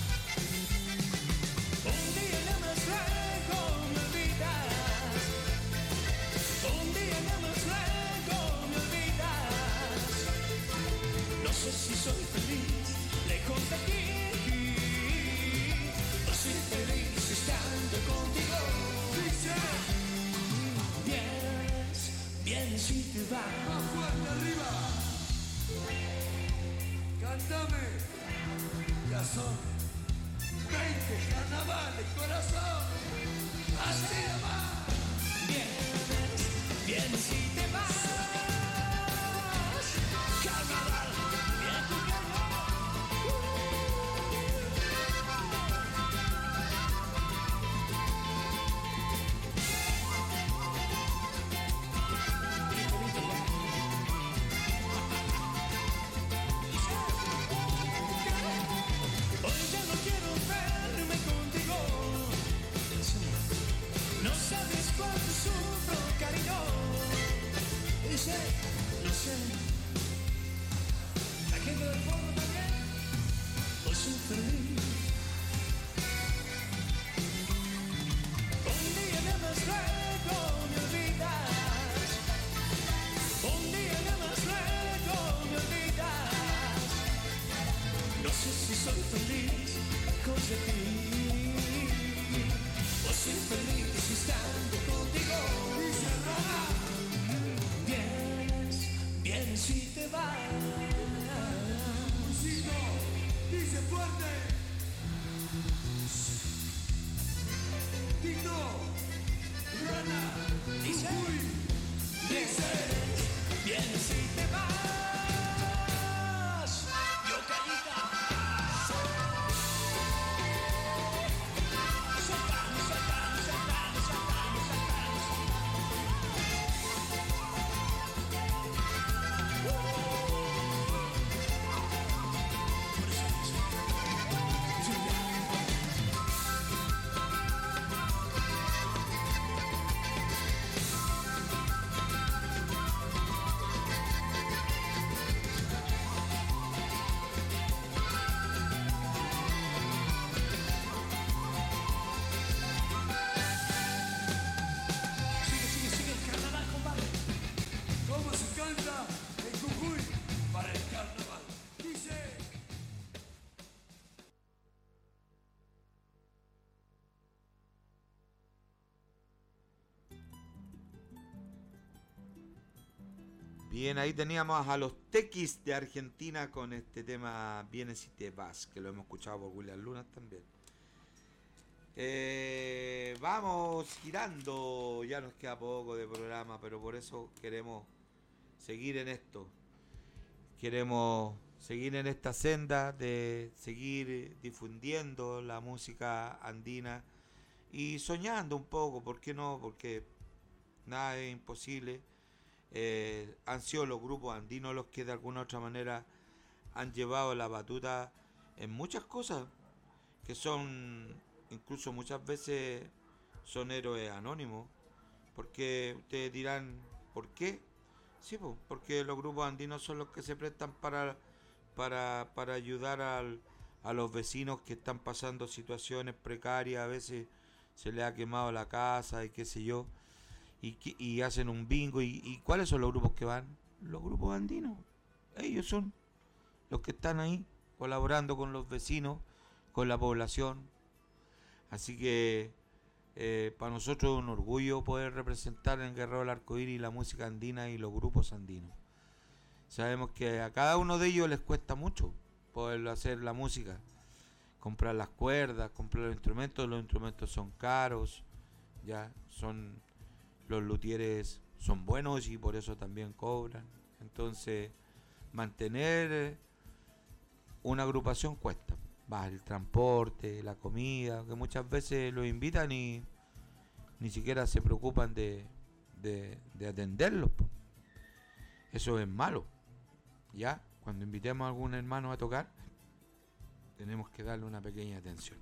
Un día nada más luego me olvidas. Un día nada más luego me olvidas. No sé si soy feliz lejos de aquí. No soy feliz estando contigo. Bien, bien si te vas. Más fuerte arriba. Cántame. Ya son 20 carnavales, corazón. Así nomás. Bien, bien si te vas. Carnaval, bien pequeño. Hoy ya no quiero verme contigo. No sabes cuánto sufro, cariño. Y sé, lo sé. La gente del pueblo también. Hoy soy feliz. Un día nada más luego me olvidas. Un día nada más luego me olvidas. No sé si soy feliz lejos de ti. O soy feliz estando contigo. Bien, bien si te vas. Dice fuerte. Tito. Rana. Dice, bien, bien si te vas. Yo callita. Saltando, saltando, saltando, saltando, saltando. Bien, ahí teníamos a los Tequis de Argentina con este tema Vienes y te vas, que lo hemos escuchado por William Lunas también. Vamos girando, ya nos queda poco de programa, pero por eso queremos seguir en esto. Queremos seguir en esta senda de seguir difundiendo la música andina y soñando un poco, ¿por qué no? Porque nada es imposible. Han sido los grupos andinos los que de alguna u otra manera han llevado la batuta en muchas cosas que son, incluso muchas veces son héroes anónimos, porque ustedes dirán, ¿por qué? Sí, pues, porque los grupos andinos son los que se prestan para ayudar a los vecinos que están pasando situaciones precarias, a veces se les ha quemado la casa y qué sé yo, y hacen un bingo. ¿Y cuáles son los grupos que van? Los grupos andinos. Ellos son los que están ahí colaborando con los vecinos, con la población. Así que para nosotros es un orgullo poder representar en Guerrero del Arcoíris la música andina y los grupos andinos. Sabemos que a cada uno de ellos les cuesta mucho poder hacer la música, comprar las cuerdas, comprar los instrumentos son caros, ya son, los luthieres son buenos y por eso también cobran. Entonces mantener una agrupación cuesta, va el transporte, la comida, que muchas veces los invitan y ni siquiera se preocupan de atenderlos. Eso es malo. Ya, cuando invitemos a algún hermano a tocar, tenemos que darle una pequeña atención.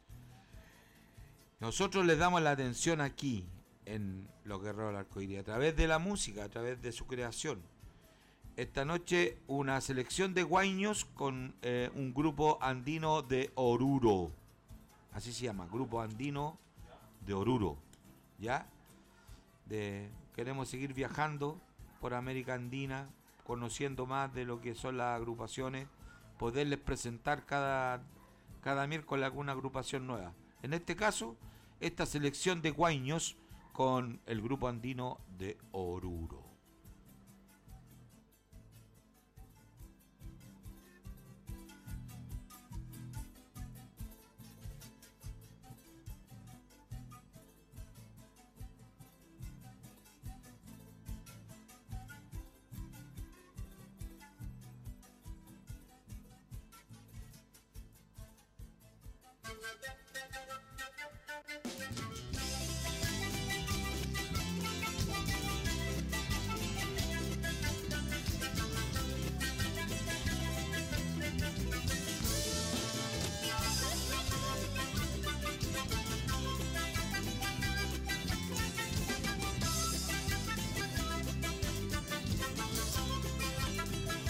Nosotros les damos la atención aquí en Los Guerreros del Arcoíris, a través de la música, a través de su creación. Esta noche una selección de guaños con un grupo andino de Oruro. Así se llama, Grupo Andino de Oruro. ¿Ya? Queremos seguir viajando por América Andina, conociendo más de lo que son las agrupaciones, poderles presentar cada miércoles alguna agrupación nueva. En este caso, esta selección de guaños con el Grupo Andino de Oruro.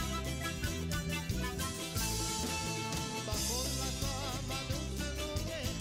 Bajo la cama de un cerro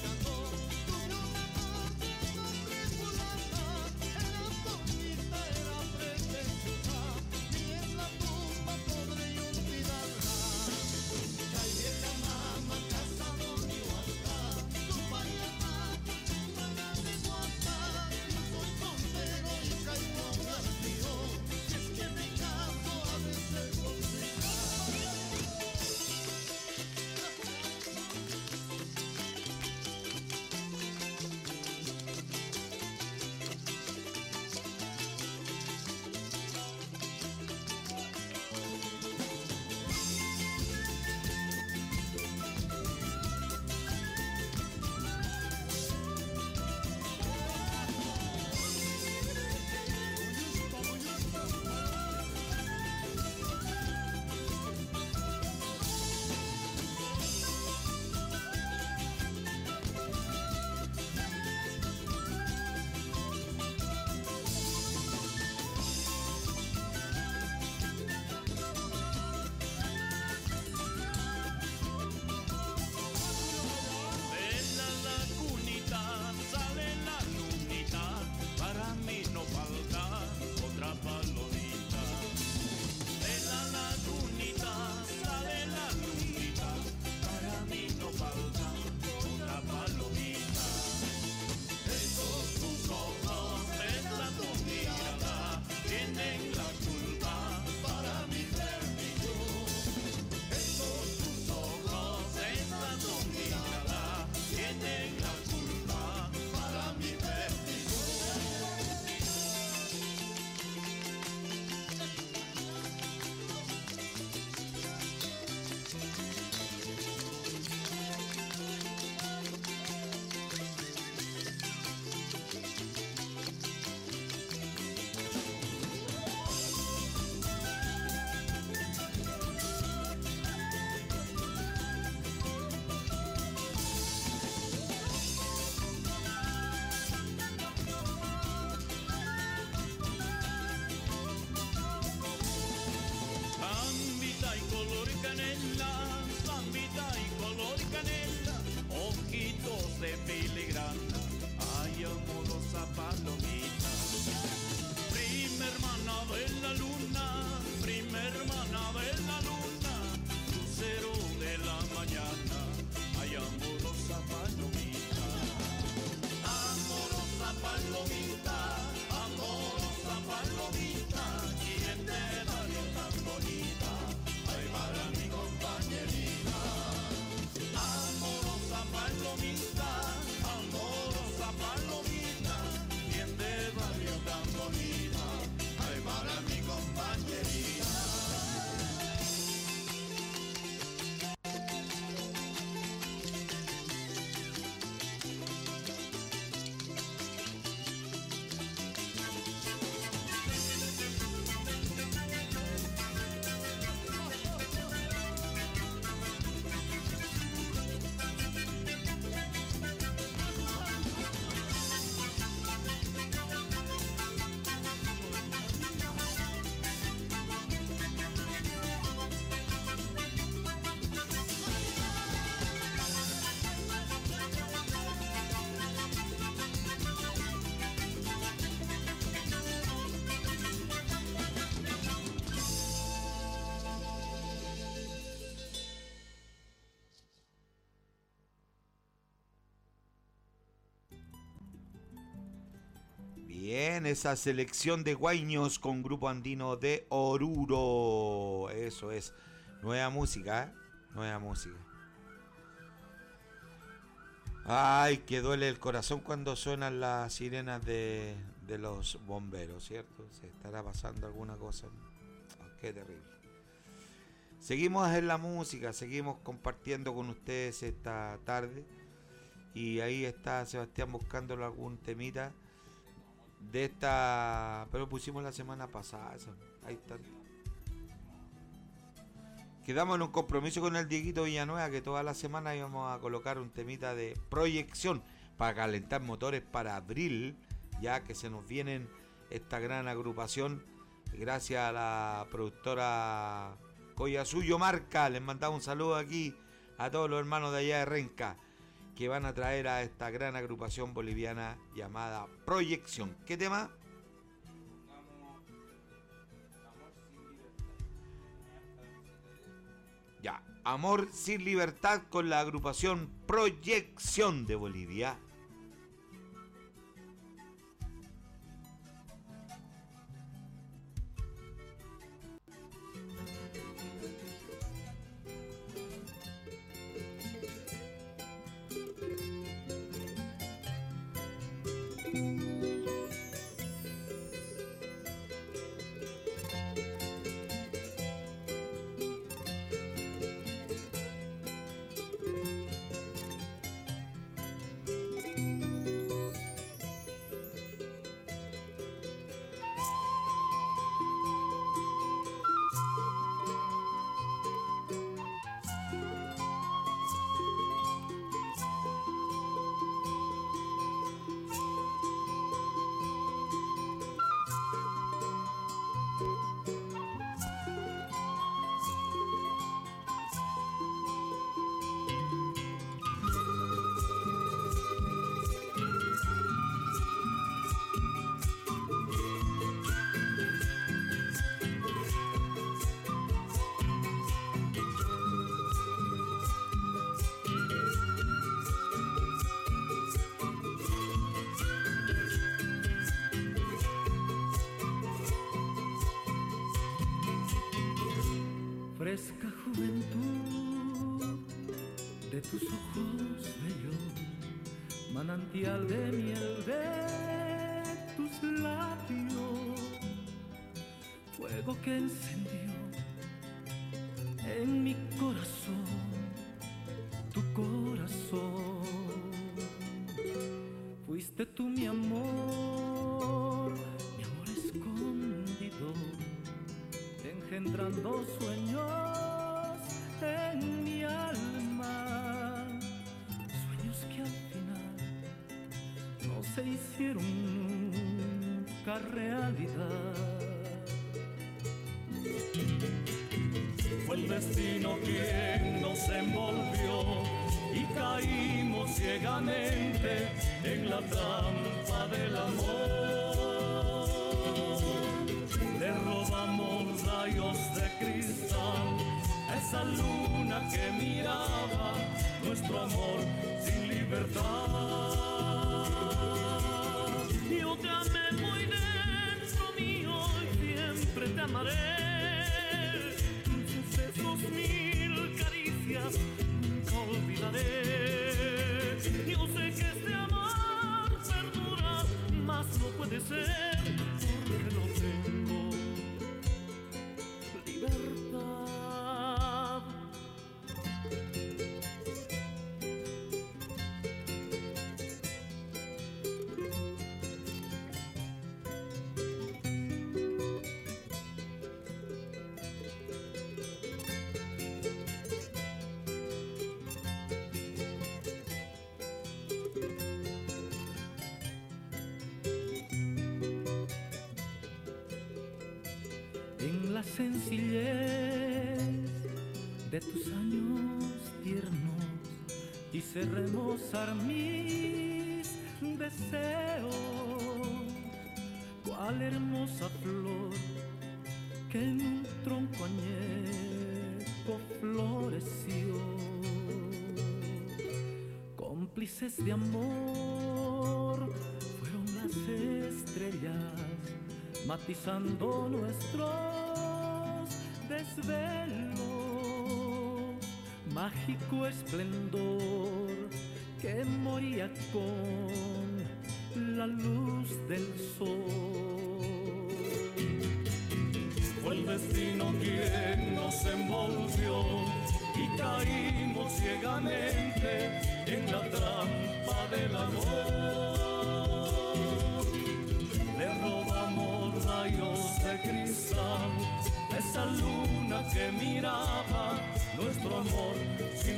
palomita, amorosa palomita, ¿quién te daría tan bonita? Ay, para mi compañerita. Amorosa palomita, amorosa palomita, ¿quién te daría tan bonita? Ay, para mi compañerita. Bien, esa selección de guaiños con Grupo Andino de Oruro. Eso es. Nueva música, ¿eh? Nueva música. Ay, que duele el corazón cuando suenan las sirenas de los bomberos, ¿cierto? Se estará pasando alguna cosa. Oh, qué terrible. Seguimos en la música, seguimos compartiendo con ustedes esta tarde. Y ahí está Sebastián buscándole algún temita de esta, pero pusimos la semana pasada esa. Ahí está. Quedamos en un compromiso con el Dieguito Villanueva que toda la semana íbamos a colocar un temita de proyección para calentar motores para abril, ya que se nos vienen esta gran agrupación gracias a la productora Collasuyo Marca. Les mandamos un saludo aquí a todos los hermanos de allá de Renca, que van a traer a esta gran agrupación boliviana llamada Proyección. ¿Qué tema? Ya, Amor sin Libertad con la agrupación Proyección de Bolivia. Fresca juventud de tus ojos bellos, manantial de miel de tus labios, fuego que encendió en mi corazón, tu corazón. Fuiste tú mi amor escondido, engendrando sueños en mi alma, sueños que al final no se hicieron nunca realidad. Fue el destino quien nos envolvió y caímos ciegamente en la trampa del amor. Le robamos rayos de cristal a esa luna que miraba nuestro amor sin libertad. Y puede ser, porque no tengo libertad. En la sencillez de tus años tiernos quise remozar mis deseos, cual hermosa flor que en un tronco añejo floreció. Cómplices de amor fueron las estrellas matizando nuestros desvelos, mágico esplendor que moría con la luz del sol. Fue el destino quien nos envolvió y caímos ciegamente en la trampa del amor. Le robamos rayos de cristal a esa luna que miraba nuestro amor sin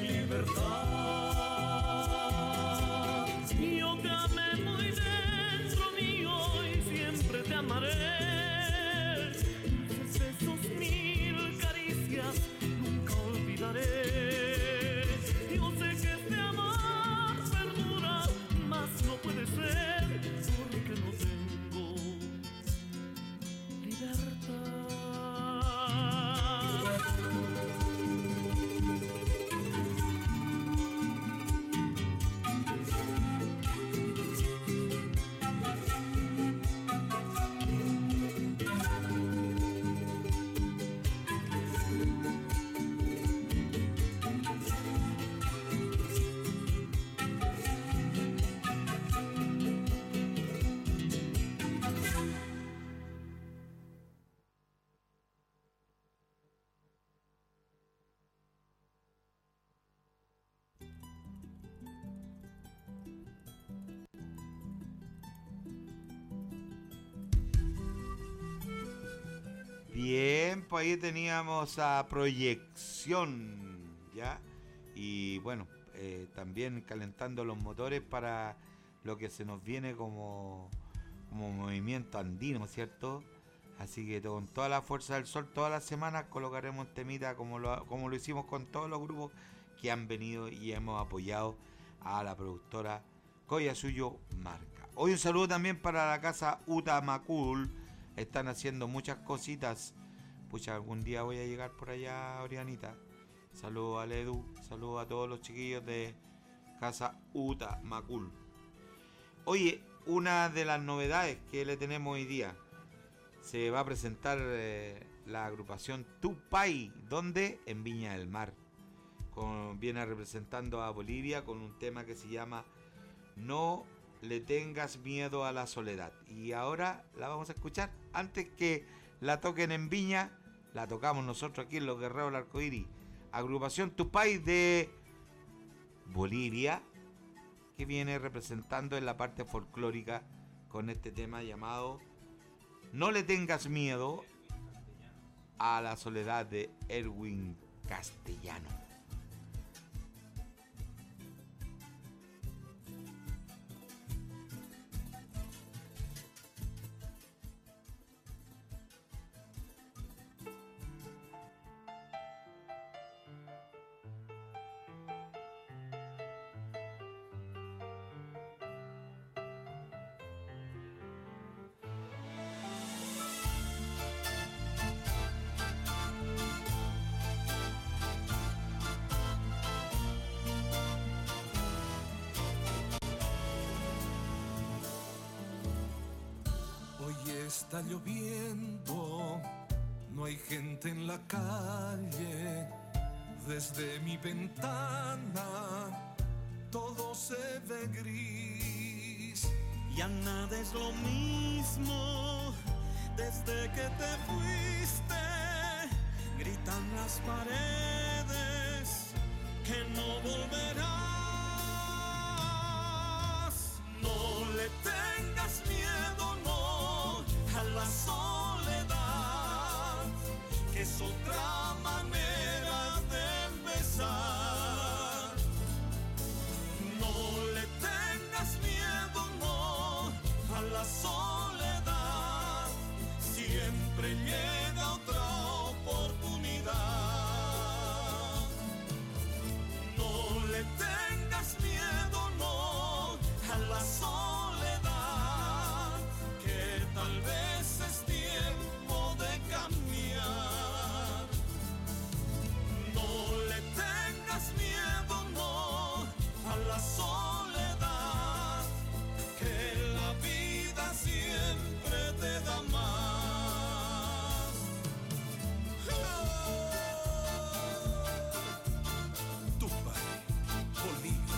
libertad. Yo te amé muy dentro mío y siempre te amaré. Dulces besos, mil caricias, nunca olvidaré. Yo sé que este amor perdura, mas no puede ser, porque no tengo libertad. Bien, pues ahí teníamos a Proyección, ¿ya? Y bueno, también calentando los motores para lo que se nos viene como movimiento andino, ¿cierto? Así que con toda la fuerza del sol, todas las semanas colocaremos temita como lo hicimos con todos los grupos que han venido y hemos apoyado a la productora Collasuyo Marca. Hoy un saludo también para la casa Uta Macul. Están haciendo muchas cositas. Pucha, algún día voy a llegar por allá, Orianita. Saludos al Edu, saludos a todos los chiquillos de casa Uta Macul. Oye, una de las novedades que le tenemos hoy día, se va a presentar la agrupación Tupay, donde en Viña del Mar. Viene representando a Bolivia con un tema que se llama No le tengas miedo a la soledad. Y ahora la vamos a escuchar. Antes que la toquen en Viña, la tocamos nosotros aquí en Los Guerreros del Arcoíris. Agrupación Tupay de Bolivia, que viene representando en la parte folclórica con este tema llamado No le tengas miedo a la soledad, de Erwin Castellano. Está lloviendo, no hay gente en la calle. Desde mi ventana todo se ve gris Ya nada es lo mismo desde que te fuiste. Gritan las paredes que no volverás. No le tengas miedo, no, a la soledad, que es otra manera de empezar. No le tengas miedo, no, a la soledad, siempre llega otra oportunidad. No le tengas miedo, no, a la soledad, que tal vez es tiempo de cambiar. No le tengas miedo, no, a la soledad, que la vida siempre te da más. Tumbay, Bolívar.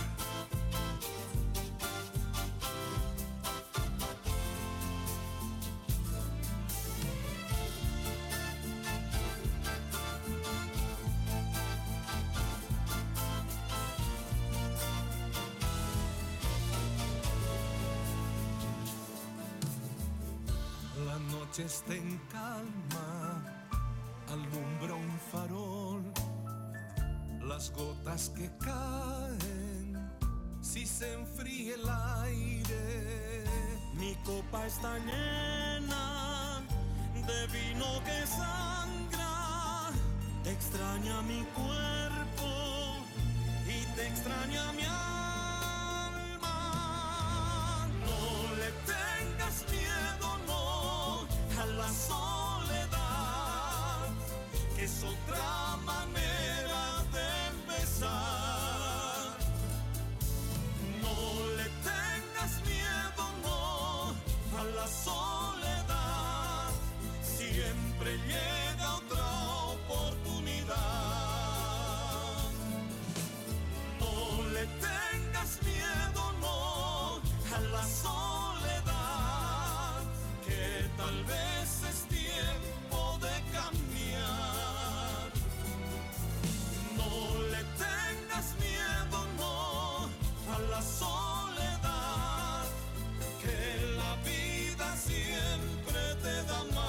La noche está en calma, alumbra un farol, las gotas que caen, si se enfría el aire. Mi copa está llena de vino que sangra, extraña mi cuerpo y te extraña mi alma. No le tengas miedo, no, a la soledad, que es otra manera de empezar. No le tengas miedo, no, a la soledad, siempre llega otra oportunidad. No le tengas miedo, no, a la soledad, que tal vez es tiempo de cambiar. No le tengas miedo, no, a la soledad, que la vida siempre te da más.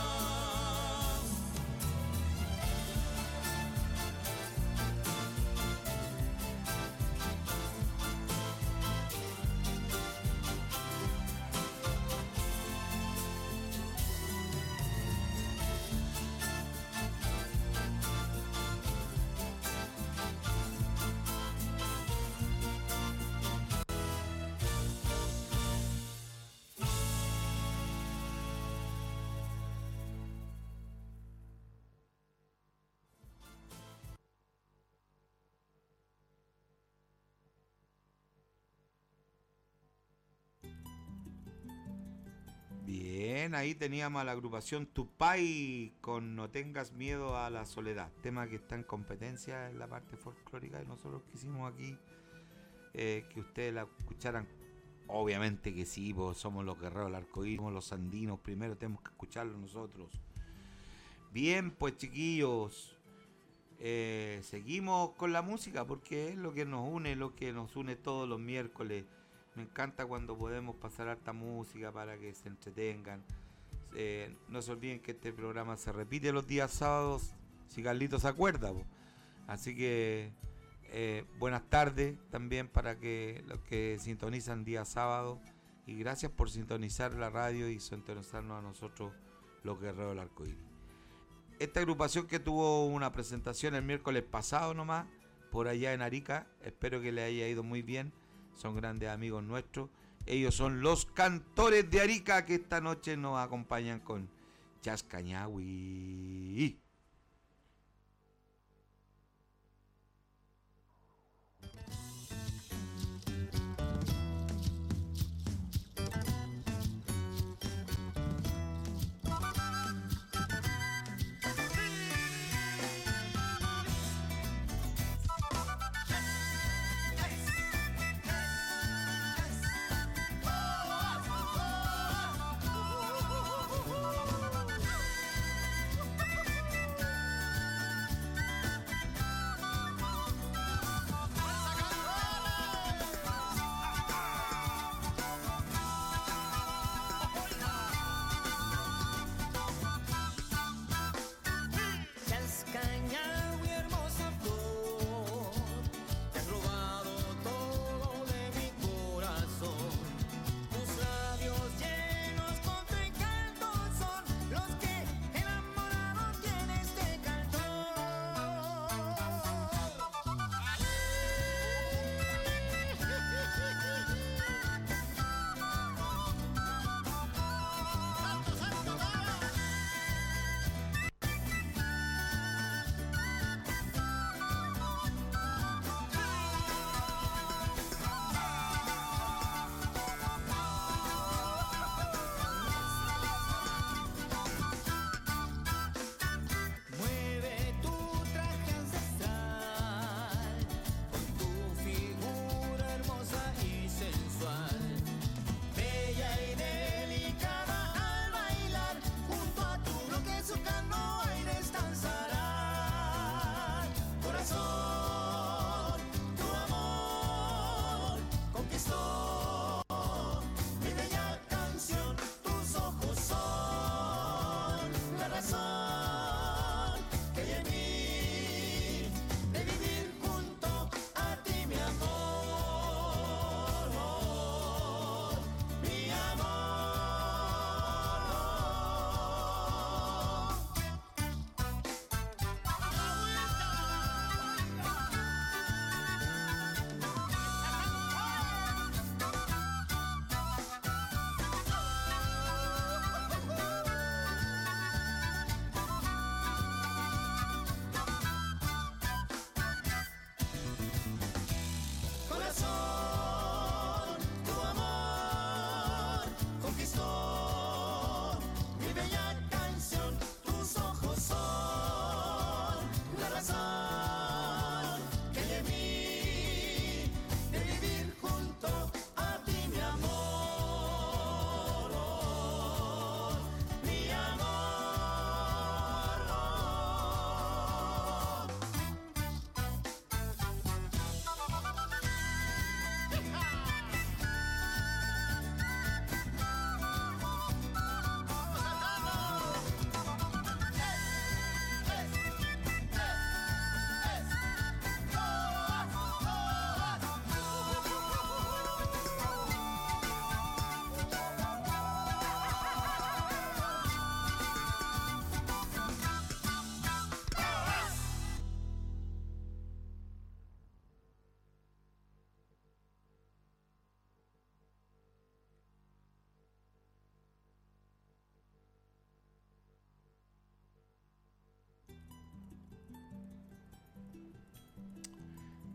Bien, ahí teníamos a la agrupación Tupay con No tengas miedo a la soledad, tema que está en competencia en la parte folclórica y nosotros quisimos aquí que ustedes la escucharan. Obviamente que sí, pues somos los guerreros del arcoíris, somos los andinos, primero tenemos que escucharlo nosotros. Bien, pues chiquillos, seguimos con la música porque es lo que nos une todos los miércoles. Me encanta cuando podemos pasar harta música para que se entretengan. No se olviden que este programa se repite los días sábados, si Carlitos se acuerda, po. Así que buenas tardes también para que los que sintonizan día sábado. Y gracias por sintonizar la radio y sintonizarnos a nosotros, los guerreros del arcoíris. Esta agrupación que tuvo una presentación el miércoles pasado nomás, por allá en Arica, espero que le haya ido muy bien. Son grandes amigos nuestros. Ellos son los Cantores de Arica, que esta noche nos acompañan con Chascañahui.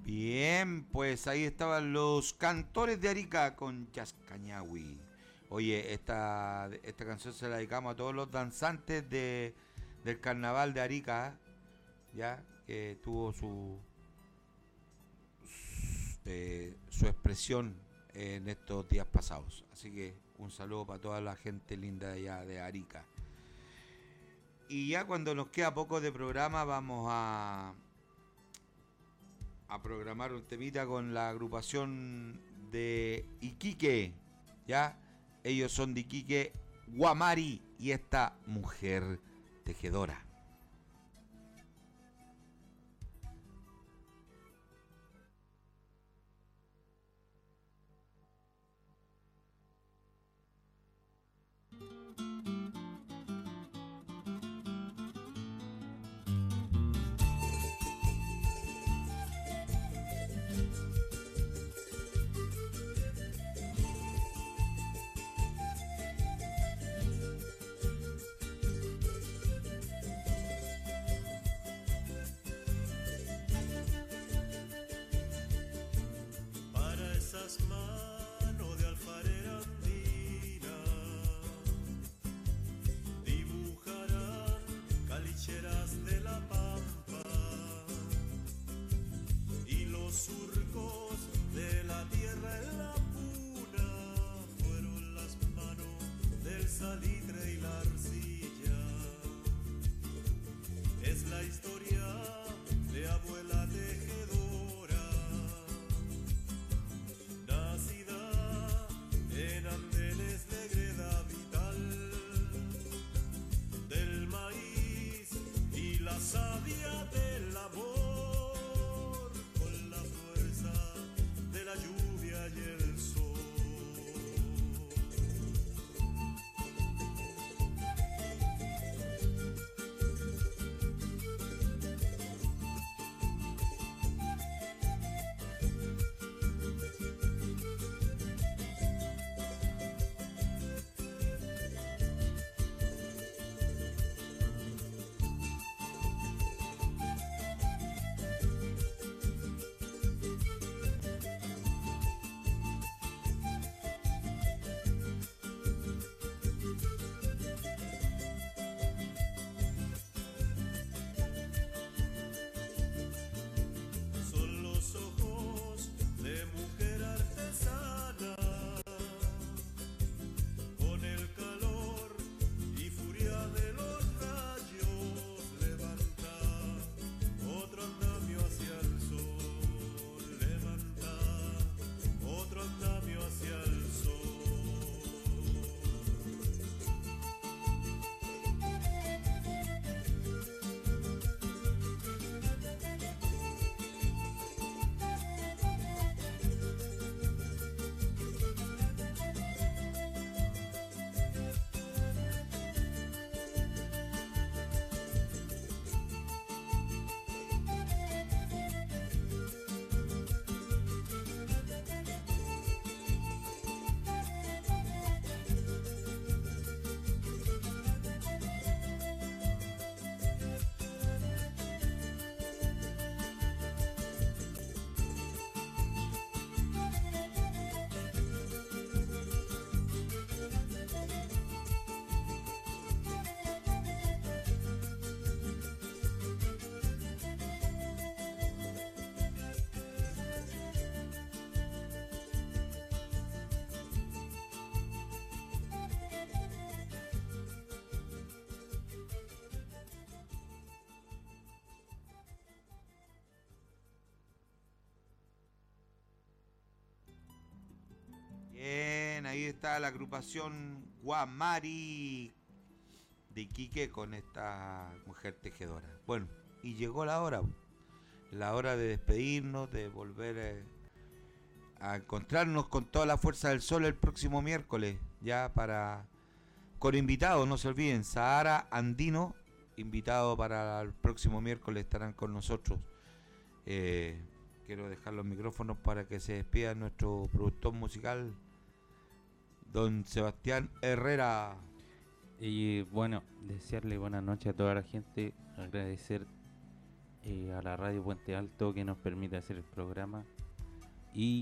Bien, pues ahí estaban los cantores de Arica con Chascañahui. Oye, esta canción se la dedicamos a todos los danzantes del carnaval de Arica, ya que tuvo su expresión en estos días pasados. Así que un saludo para toda la gente linda de allá de Arica. Y ya cuando nos queda poco de programa vamos a programar un temita con la agrupación de Iquique, ¿ya? Ellos son de Iquique, Guamari y esta mujer tejedora. Para esas manos de alfarera andina dibujarán calicheras de la pampa y los surcos de la tierra en la puna fueron las manos del salitre y la arcilla. Es la historia de abuela tejedora, nacida en andenes de greda vital, del maíz y la savia del labor, con la fuerza de la lluvia y el sol. Son los ojos de mujer artesana, con el calor y furia de los rayos, levanta otro andamio hacia el sol, levanta otro andamio hacia el sol. Bien, ahí está la agrupación Guamari de Iquique con esta mujer tejedora. Bueno, y llegó la hora de despedirnos, de volver a encontrarnos con toda la fuerza del sol el próximo miércoles, ya con invitados, no se olviden, Sahara Andino, invitado para el próximo miércoles, estarán con nosotros. Quiero dejar los micrófonos para que se despida nuestro productor musical, don Sebastián Herrera. Y bueno, desearle buenas noches a toda la gente, agradecer a la radio Puente Alto que nos permite hacer el programa. Y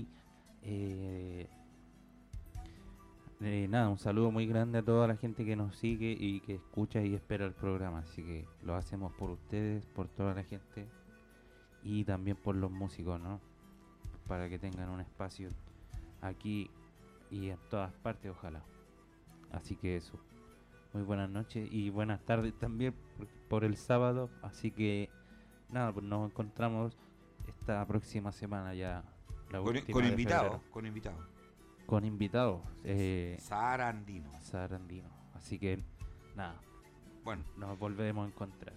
nada, un saludo muy grande a toda la gente que nos sigue y que escucha y espera el programa. Así que lo hacemos por ustedes, por toda la gente y también por los músicos, ¿no? Para que tengan un espacio aquí y en todas partes, ojalá. Así que eso. Muy buenas noches y buenas tardes también por el sábado. Así que nada, pues nos encontramos esta próxima semana ya. La última Con de invitados, febrero. con invitados. Con invitados. Sahara Andino. Sarandino. Así que nada, Bueno, nos volvemos a encontrar.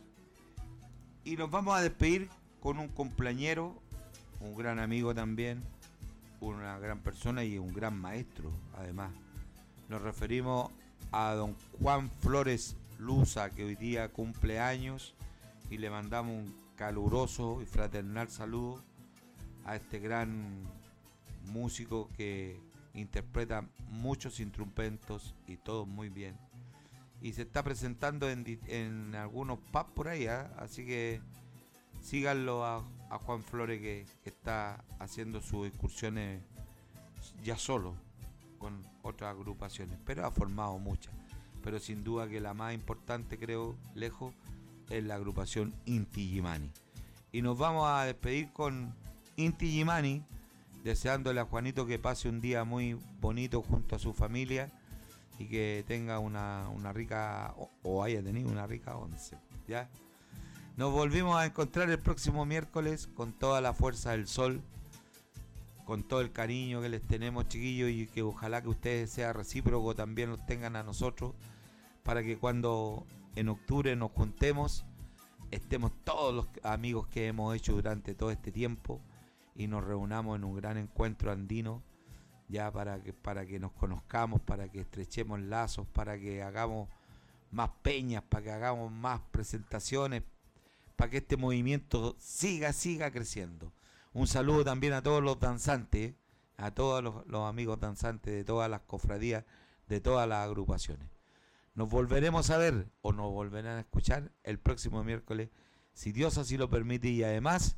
y nos vamos a despedir con un cumpleañero, un gran amigo también, una gran persona y un gran maestro, además. Nos referimos a don Juan Flores Luza, que hoy día cumple años, y le mandamos un caluroso y fraternal saludo a este gran músico que interpreta muchos instrumentos y todos muy bien. Y se está presentando en algunos pubs por ahí, ¿eh? Así que síganlo a Juan Flores que está haciendo sus excursiones ya solo con otras agrupaciones, pero ha formado muchas. Pero sin duda que la más importante, creo, lejos, es la agrupación Inti Illimani. Y nos vamos a despedir con Inti Illimani, deseándole a Juanito que pase un día muy bonito junto a su familia y que tenga una rica, o haya tenido una rica once, ¿ya? Nos volvimos a encontrar el próximo miércoles con toda la fuerza del sol, con todo el cariño que les tenemos, chiquillos, y que ojalá que ustedes sea recíproco, también los tengan a nosotros, para que cuando en octubre nos juntemos, estemos todos los amigos que hemos hecho durante todo este tiempo y nos reunamos en un gran encuentro andino, ya para que nos conozcamos, para que estrechemos lazos, para que hagamos más peñas, para que hagamos más presentaciones, para que este movimiento siga creciendo. Un saludo también a todos los danzantes, a todos los amigos danzantes de todas las cofradías, de todas las agrupaciones. Nos volveremos a ver o nos volverán a escuchar el próximo miércoles, si Dios así lo permite y además,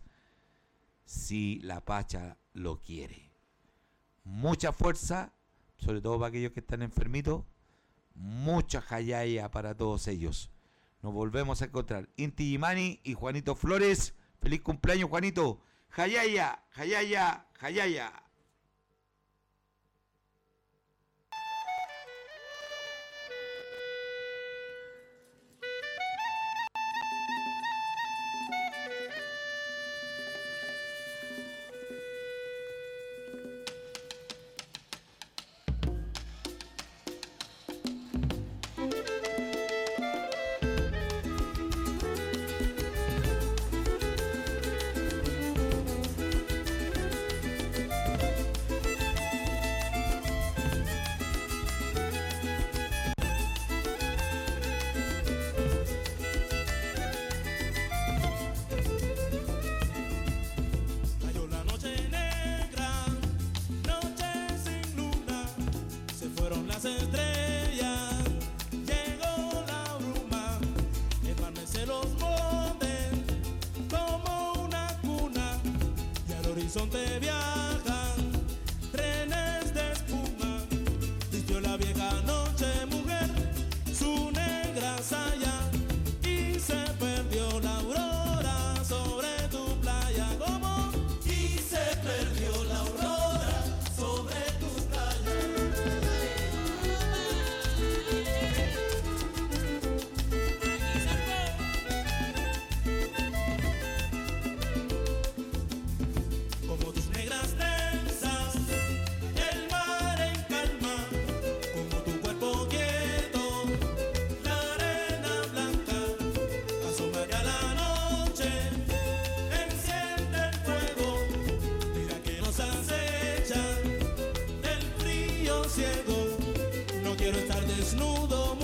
si la Pacha lo quiere. Mucha fuerza, sobre todo para aquellos que están enfermitos, mucha jayaya para todos ellos. Nos volvemos a encontrar. Inti Illimani y Juanito Flores. ¡Feliz cumpleaños, Juanito! ¡Jayaya! ¡Jayaya! ¡Jayaya! Cayó la noche negra, noche sin luna, se fueron las estrellas, llegó la bruma, desvanece los montes como una cuna, y al horizonte viajan trenes de espuma. Vistió la vieja noche mujer su negra saya y se perdió la aurora sobre tu playa. Como y se perdió la aurora sobre tu playa. Como tus negras trenzas, el mar en calma, como tu cuerpo quieto, la arena blanca, asómate a la noche, enciende el fuego, mira que nos acecha el frío ciego, no quiero estar desnudo.